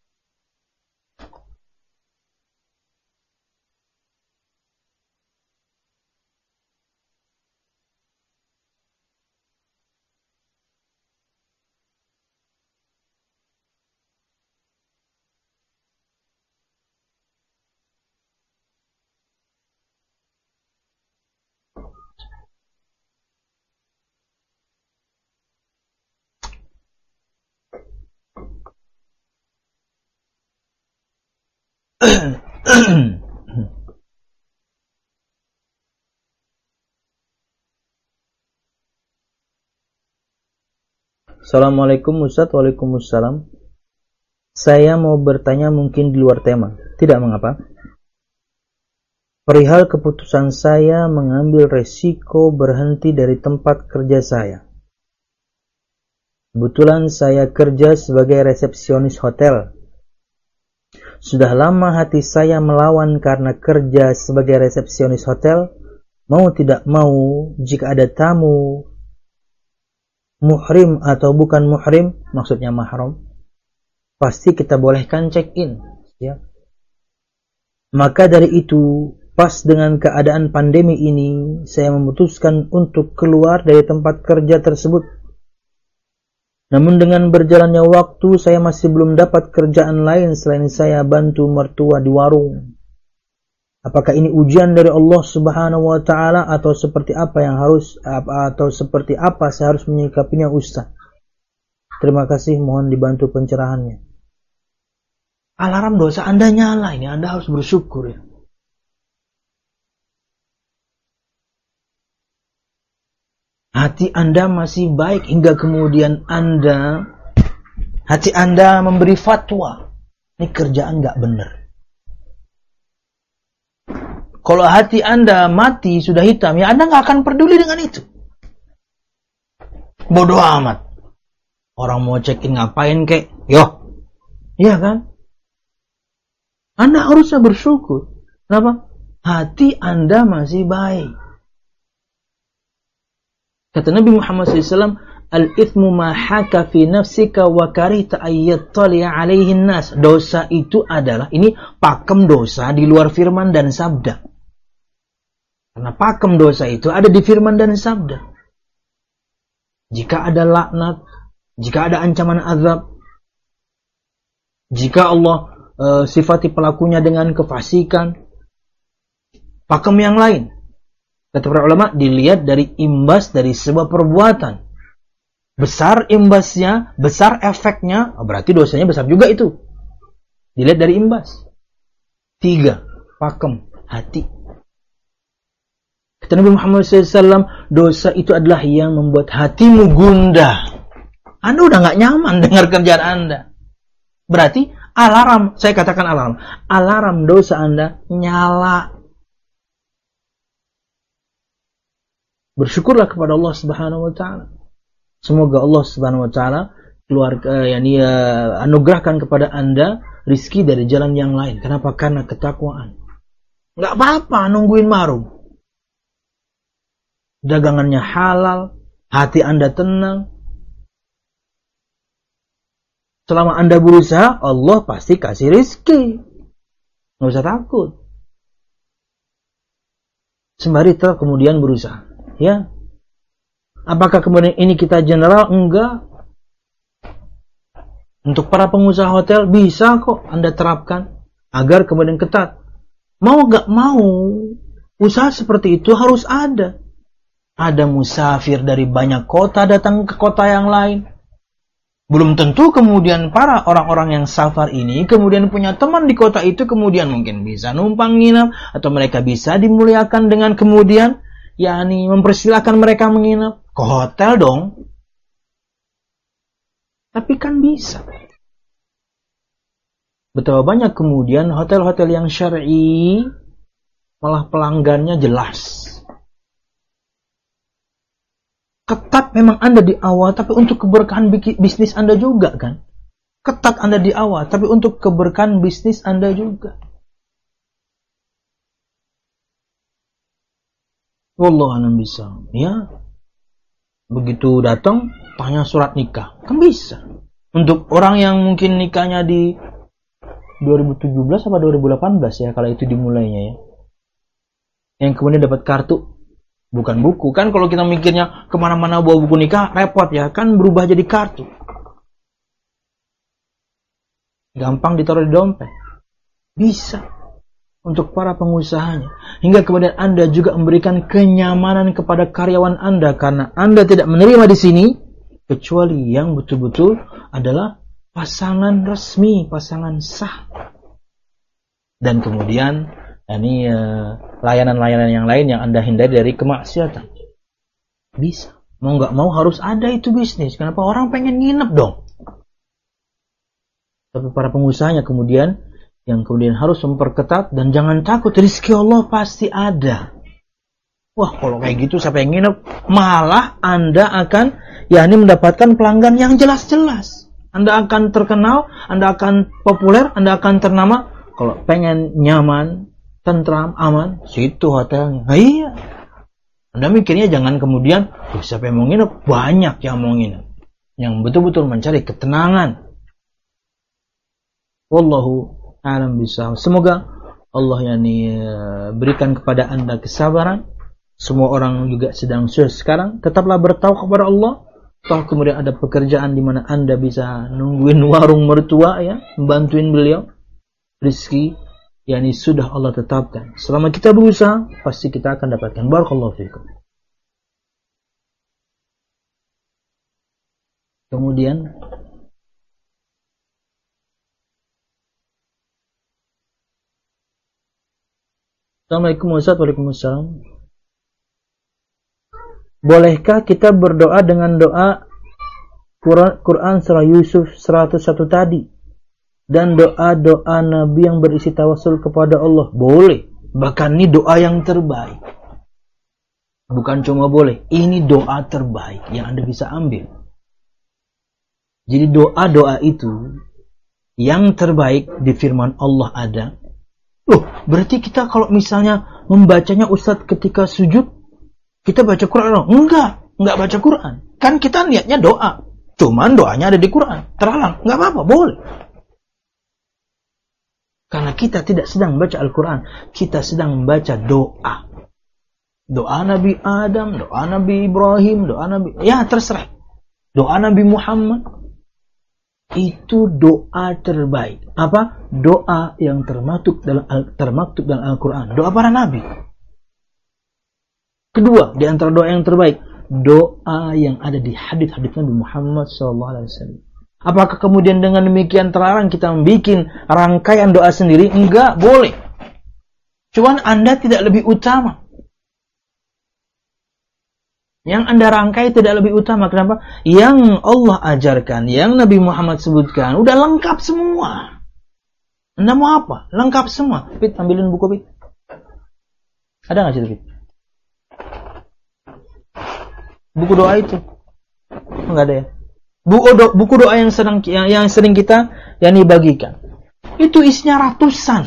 Assalamualaikum Ustaz. Waalaikumsalam. Saya mau bertanya mungkin di luar tema. Tidak mengapa. Perihal keputusan saya mengambil resiko berhenti dari tempat kerja saya. Kebetulan saya kerja sebagai resepsionis hotel. Sudah lama hati saya melawan karena kerja sebagai resepsionis hotel. Mau tidak mau, jika ada tamu muhrim atau bukan muhrim, maksudnya mahram, pasti kita bolehkan check-in, ya. Maka dari itu, pas dengan keadaan pandemi ini, saya memutuskan untuk keluar dari tempat kerja tersebut. Namun dengan berjalannya waktu, saya masih belum dapat kerjaan lain selain saya bantu mertua di warung. Apakah ini ujian dari Allah Subhanahu wa ta'ala atau seperti apa yang harus atau seperti apa saya harus menyikapinya, Ustaz? Terima kasih, mohon dibantu pencerahannya. Alarm dosa Anda nyala ini, Anda harus bersyukur ya. Hati Anda masih baik hingga kemudian Anda, hati Anda memberi fatwa. Ini kerjaan gak benar. Kalau hati Anda mati, sudah hitam, ya Anda gak akan peduli dengan itu. Bodoh amat. Orang mau check-in ngapain kek? Yo. Iya kan? Anda harusnya bersyukur. Kenapa? Hati Anda masih baik. Kata Nabi Muhammad shallallahu alaihi wasallam, al-ithmu ma haka fi nafsika wa karihta ayyattali'a alaihi nas. Dosa itu adalah, ini pakem dosa di luar firman dan sabda. Karena pakem dosa itu ada di firman dan sabda. Jika ada laknat, jika ada ancaman azab, jika Allah e, sifati pelakunya dengan kefasikan, pakem yang lain. Kata para ulama, dilihat dari imbas dari sebuah perbuatan. Besar imbasnya, besar efeknya, berarti dosanya besar juga itu. Dilihat dari imbas. Tiga, pakem, hati. Kata Nabi Muhammad shallallahu alaihi wasallam, dosa itu adalah yang membuat hatimu gundah. Anda udah gak nyaman dengar kerjaan Anda. Berarti alarm, saya katakan alarm, alarm dosa Anda nyala. bersyukurlah kepada Allah Subhanahu wa taala. Semoga Allah Subhanahu wa taala keluar uh, yakni uh, anugerahkan kepada Anda rizki dari jalan yang lain. Kenapa? Karena ketakwaan. Enggak apa-apa nungguin marung. Dagangannya halal, hati Anda tenang. Selama Anda berusaha, Allah pasti kasih rizki. Nggak usah takut. Sembari tetap kemudian berusaha. Ya. Apakah kemudian ini kita general? Enggak. Untuk para pengusaha hotel, bisa kok Anda terapkan. Agar kemudian ketat. Mau gak mau, usaha seperti itu harus ada. Ada musafir dari banyak kota datang ke kota yang lain. Belum tentu kemudian para orang-orang yang safar ini kemudian punya teman di kota itu, kemudian mungkin bisa numpang nginap, atau mereka bisa dimuliakan dengan kemudian yakni mempersilahkan mereka menginap ke hotel dong. Tapi kan bisa. Betapa banyak kemudian hotel-hotel yang syar'i malah pelanggannya jelas. Ketat memang Anda di awal, tapi untuk keberkahan bisnis Anda juga kan. Ketat Anda di awal, tapi untuk keberkahan bisnis Anda juga. Wallahu a'lam bishawab. Ya. Begitu datang, tanya surat nikah. Kan bisa. Untuk orang yang mungkin nikahnya di dua ribu tujuh belas atau dua ribu delapan belas ya, kalau itu dimulainya ya. Yang kemudian dapat kartu. Bukan buku. Kan kalau kita mikirnya kemana-mana bawa buku nikah, repot ya. Kan berubah jadi kartu. Gampang ditaruh di dompet. Bisa. Untuk para pengusahanya. Hingga kemudian Anda juga memberikan kenyamanan kepada karyawan Anda. Karena Anda tidak menerima di sini. Kecuali yang betul-betul adalah pasangan resmi. Pasangan sah. Dan kemudian ini uh, layanan-layanan yang lain yang Anda hindari dari kemaksiatan. Bisa. Mau nggak mau harus ada itu bisnis. Kenapa? Orang pengen nginep dong. Tapi para pengusahanya kemudian yang kemudian harus memperketat dan jangan takut, rezeki Allah pasti ada. Wah, kalau kayak gitu siapa yang nginep? Malah Anda akan yakni mendapatkan pelanggan yang jelas-jelas. Anda akan terkenal, Anda akan populer, Anda akan ternama. Kalau pengen nyaman, tentram, aman, situ hotelnya. Nah, iya. Anda mikirnya jangan kemudian, oh, siapa yang mau nginep? Banyak yang mau nginep. Yang betul-betul mencari ketenangan. Wallahu a'lam bishawab. Semoga Allah yani berikan kepada Anda kesabaran. Semua orang juga sedang sukses sekarang. Tetaplah bertawakal kepada Allah. Toh kemudian ada pekerjaan di mana Anda bisa nungguin warung mertua ya, membantuin beliau. Rizki yakni sudah Allah tetapkan. Selama kita berusaha, pasti kita akan dapatkan. Barakallahu fiikum. Kemudian Assalamualaikum warahmatullahi wabarakatuh. Bolehkah kita berdoa dengan doa Quran, Quran surah Yusuf seratus satu tadi? Dan doa-doa Nabi yang berisi tawasul kepada Allah? Boleh. Bahkan ini doa yang terbaik. Bukan cuma boleh. Ini doa terbaik yang Anda bisa ambil. Jadi doa-doa itu yang terbaik di firman Allah ada. Loh, berarti kita kalau misalnya membacanya Ustadz ketika sujud, kita baca Quran? Enggak, enggak baca Quran. Kan kita niatnya doa. Cuman doanya ada di Quran. Terhalang, enggak apa-apa, boleh. Karena kita tidak sedang membaca Al-Quran, kita sedang membaca doa. Doa Nabi Adam, doa Nabi Ibrahim, doa Nabi... Ya, terserah. Doa Nabi Muhammad. Itu doa terbaik. Apa? Doa yang termaktub dalam termaktub dalam Al-Quran. Doa para nabi. Kedua, di antara doa yang terbaik, doa yang ada di hadits-hadits Nabi Muhammad shallallahu alaihi wasallam. Apakah kemudian dengan demikian terlarang kita membuat rangkaian doa sendiri? Enggak, boleh. Cuman Anda tidak lebih utama. Yang Anda rangkai tidak lebih utama. Kenapa? Yang Allah ajarkan, yang Nabi Muhammad sebutkan, udah lengkap semua. Anda mau apa? Lengkap semua. Pit, ambilin buku, Pit. Ada nggak sih, Pit? buku doa itu? Enggak ada ya. Buku doa, buku doa yang sering yang, yang sering kita yang dibagikan. Itu isinya ratusan.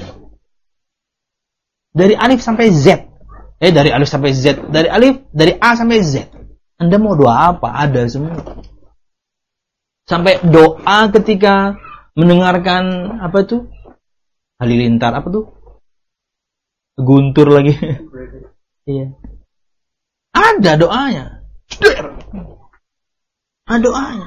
Dari alif sampai Z. Eh dari alif sampai Z, dari alif dari A sampai Z. Anda mau doa apa? Ada semua. Sampai doa ketika mendengarkan apa itu? Halilintar apa tuh? Guntur lagi. Iya. Ada doanya. Ada doanya.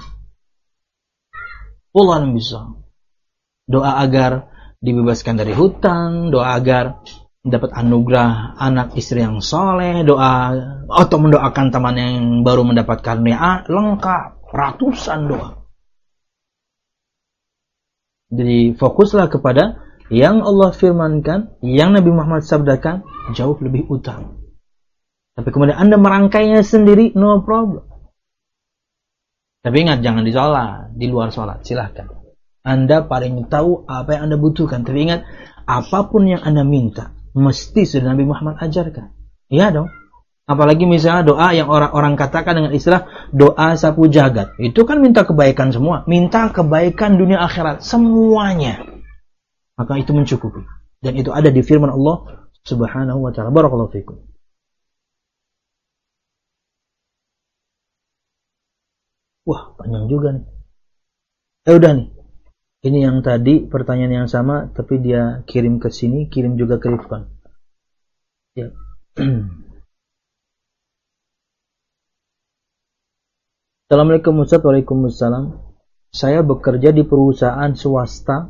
Allah bisa. Doa agar dibebaskan dari hutang, doa agar dapat anugerah anak istri yang soleh, doa atau mendoakan teman yang baru mendapat karunia, lengkap, ratusan doa. Jadi fokuslah kepada yang Allah firmankan, yang Nabi Muhammad sabdakan, jauh lebih utama. Tapi kemudian Anda merangkainya sendiri, no problem. Tapi ingat, jangan di sholat, di luar sholat, silahkan. Anda paling tahu apa yang Anda butuhkan. Tapi ingat, apapun yang Anda minta, mesti sudah Nabi Muhammad ajarkan. Iya dong. Apalagi misalnya doa yang orang-orang katakan dengan istilah doa sapu jagat. Itu kan minta kebaikan semua. Minta kebaikan dunia akhirat. Semuanya. Maka itu mencukupi. Dan itu ada di firman Allah Subhanahu wa ta'ala. Barakallahu fikum. Wah, panjang juga nih. Eh udah nih. Ini yang tadi pertanyaan yang sama, tapi dia kirim ke sini, kirim juga ke Rifkan. Ya. Assalamualaikum Ustaz. Waalaikumsalam. Saya bekerja di perusahaan swasta.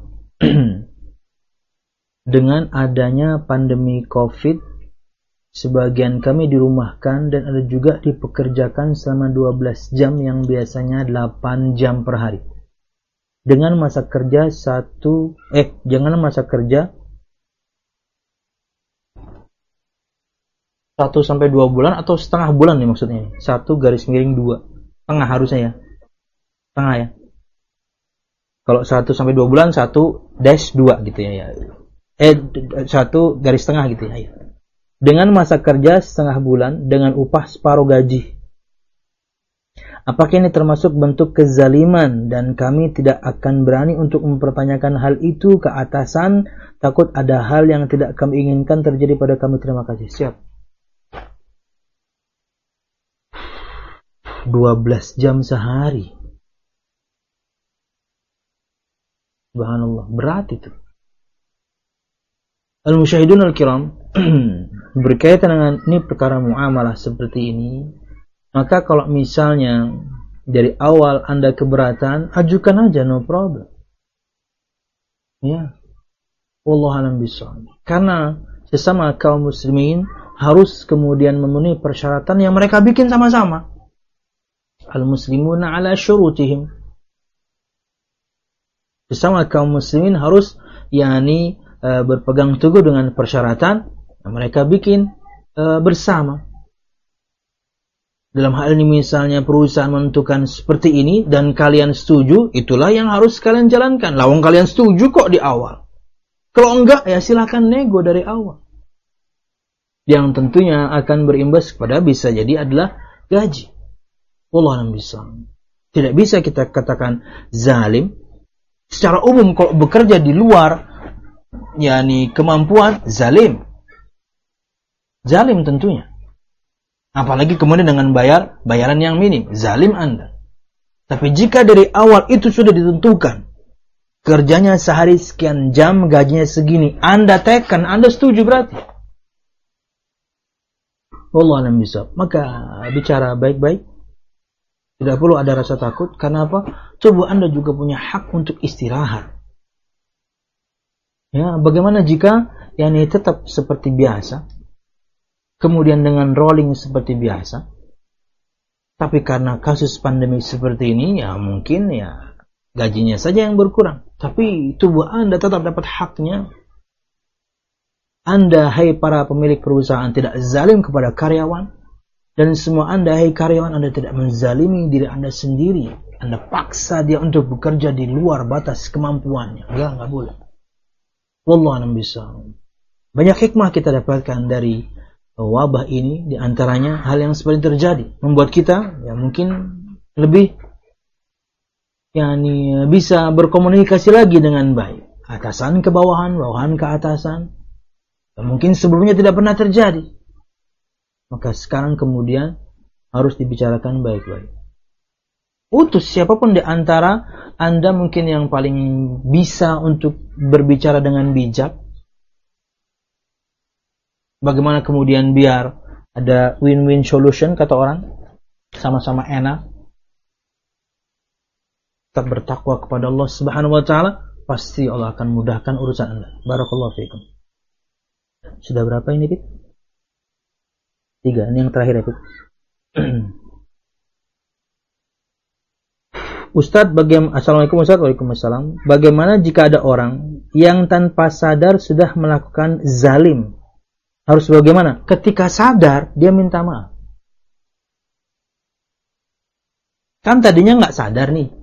Dengan adanya pandemi COVID, sebagian kami dirumahkan dan ada juga dipekerjakan selama dua belas jam yang biasanya delapan jam per hari. Dengan masa kerja satu eh jangan masa kerja satu sampai dua bulan atau setengah bulan nih maksudnya. Satu garis miring dua. Tengah harusnya ya. Tengah ya. Kalau satu sampai dua bulan satu dash dua gitu ya. Eh satu garis tengah gitu ya. Dengan masa kerja setengah bulan dengan upah separuh gaji. Apakah ini termasuk bentuk kezaliman dan kami tidak akan berani untuk mempertanyakan hal itu ke atasan, takut ada hal yang tidak kami inginkan terjadi pada kami. Terima kasih. Siap. dua belas jam sehari. Subhanallah, berat itu. Al-musyahidun al-kiram, berkaitan dengan ini perkara muamalah seperti ini, maka kalau misalnya dari awal Anda keberatan, ajukan aja, no problem. Ya. Wallahu a'lam bishawab. Karena sesama kaum muslimin harus kemudian memenuhi persyaratan yang mereka bikin sama-sama. Al-muslimuna ala syurutihim. Sesama kaum muslimin harus yakni e, berpegang teguh dengan persyaratan yang mereka bikin e, bersama. Dalam hal ini misalnya perusahaan menentukan seperti ini dan kalian setuju, itulah yang harus kalian jalankan. Lawang kalian setuju kok di awal. Kalau enggak, ya silakan nego dari awal. Yang tentunya akan berimbas kepada bisa jadi adalah gaji. Allah alam bisa. Tidak bisa kita katakan zalim. Secara umum kalau bekerja di luar yakni kemampuan, zalim. Zalim tentunya. Apalagi kemudian dengan bayar bayaran yang minim, zalim Anda. Tapi jika dari awal itu sudah ditentukan, kerjanya sehari sekian jam, gajinya segini, Anda tekan, Anda setuju berarti. Allah alam bisa. Maka bicara baik-baik. Tidak perlu ada rasa takut. Karena apa? Coba Anda juga punya hak untuk istirahat. Ya, bagaimana jika yang ini tetap seperti biasa, kemudian dengan rolling seperti biasa, tapi karena kasus pandemi seperti ini, ya mungkin ya gajinya saja yang berkurang. Tapi tubuh Anda tetap dapat haknya. Anda, hai para pemilik perusahaan, tidak zalim kepada karyawan. Dan semua Anda, hai karyawan, Anda tidak menzalimi diri Anda sendiri. Anda paksa dia untuk bekerja di luar batas kemampuannya. Enggak, enggak boleh. Wallahu a'lam bishawab. Banyak hikmah kita dapatkan dari wabah ini, di antaranya hal yang seperti terjadi membuat kita ya mungkin lebih yakni bisa berkomunikasi lagi dengan baik, atasan ke bawahan, bawahan ke atasan, yang mungkin sebelumnya tidak pernah terjadi. Maka sekarang kemudian harus dibicarakan baik-baik. Utus siapapun di antara Anda mungkin yang paling bisa untuk berbicara dengan bijak. Bagaimana kemudian biar ada win-win solution, kata orang, sama-sama enak. Tetap bertakwa kepada Allah Subhanahu wa taala, pasti Allah akan mudahkan urusan Anda. Barakallahu fiikum. Sudah berapa ini, Pit? Tiga, ini yang terakhir ya, Pit. Ustadz, bagaimana? Assalamualaikum Ustadz. Waalaikumsalam. Bagaimana jika ada orang yang tanpa sadar sudah melakukan zalim? Harus bagaimana? Ketika sadar, dia minta maaf. Kan tadinya nggak sadar nih.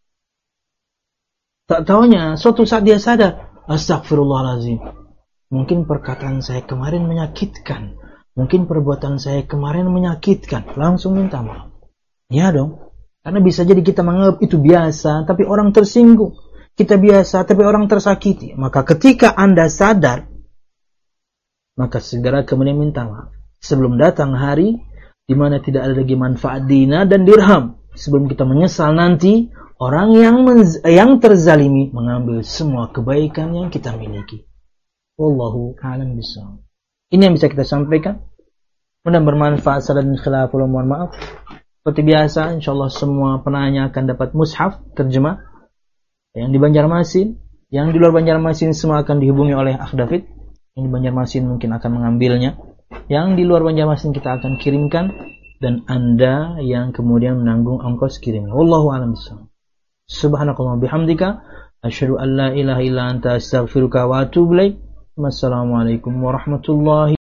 Tak taunya, suatu saat dia sadar. Astagfirullahaladzim. Mungkin perkataan saya kemarin menyakitkan. Mungkin perbuatan saya kemarin menyakitkan. Langsung minta maaf. Ya dong. Karena bisa jadi kita menganggap itu biasa, tapi orang tersinggung. Kita biasa, tapi orang tersakiti. Maka ketika Anda sadar, maka segera kemudian minta maaf. Sebelum datang hari di mana tidak ada lagi manfaat dinar dan dirham. Sebelum kita menyesal nanti, orang yang menz- yang terzalimi mengambil semua kebaikan yang kita miliki. Wallahu a'lam bishawab. Ini yang bisa kita sampaikan. Mudah bermanfaat. Salah dan khilaf, mohon maaf. Seperti biasa, insyaallah semua penanya akan dapat mushaf terjemah. Yang di Banjarmasin, yang di luar Banjarmasin semua akan dihubungi oleh Akh David. Yang di Banjarmasin mungkin akan mengambilnya. Yang di luar Banjarmasin kita akan kirimkan, dan Anda yang kemudian menanggung ongkos kirim. Wallahu a'lam bishawab. Subhanakallahumma bihamdika asyhadu an la ilaha illa anta astaghfiruka wa atubu ilaik. Wassalamualaikum warahmatullahi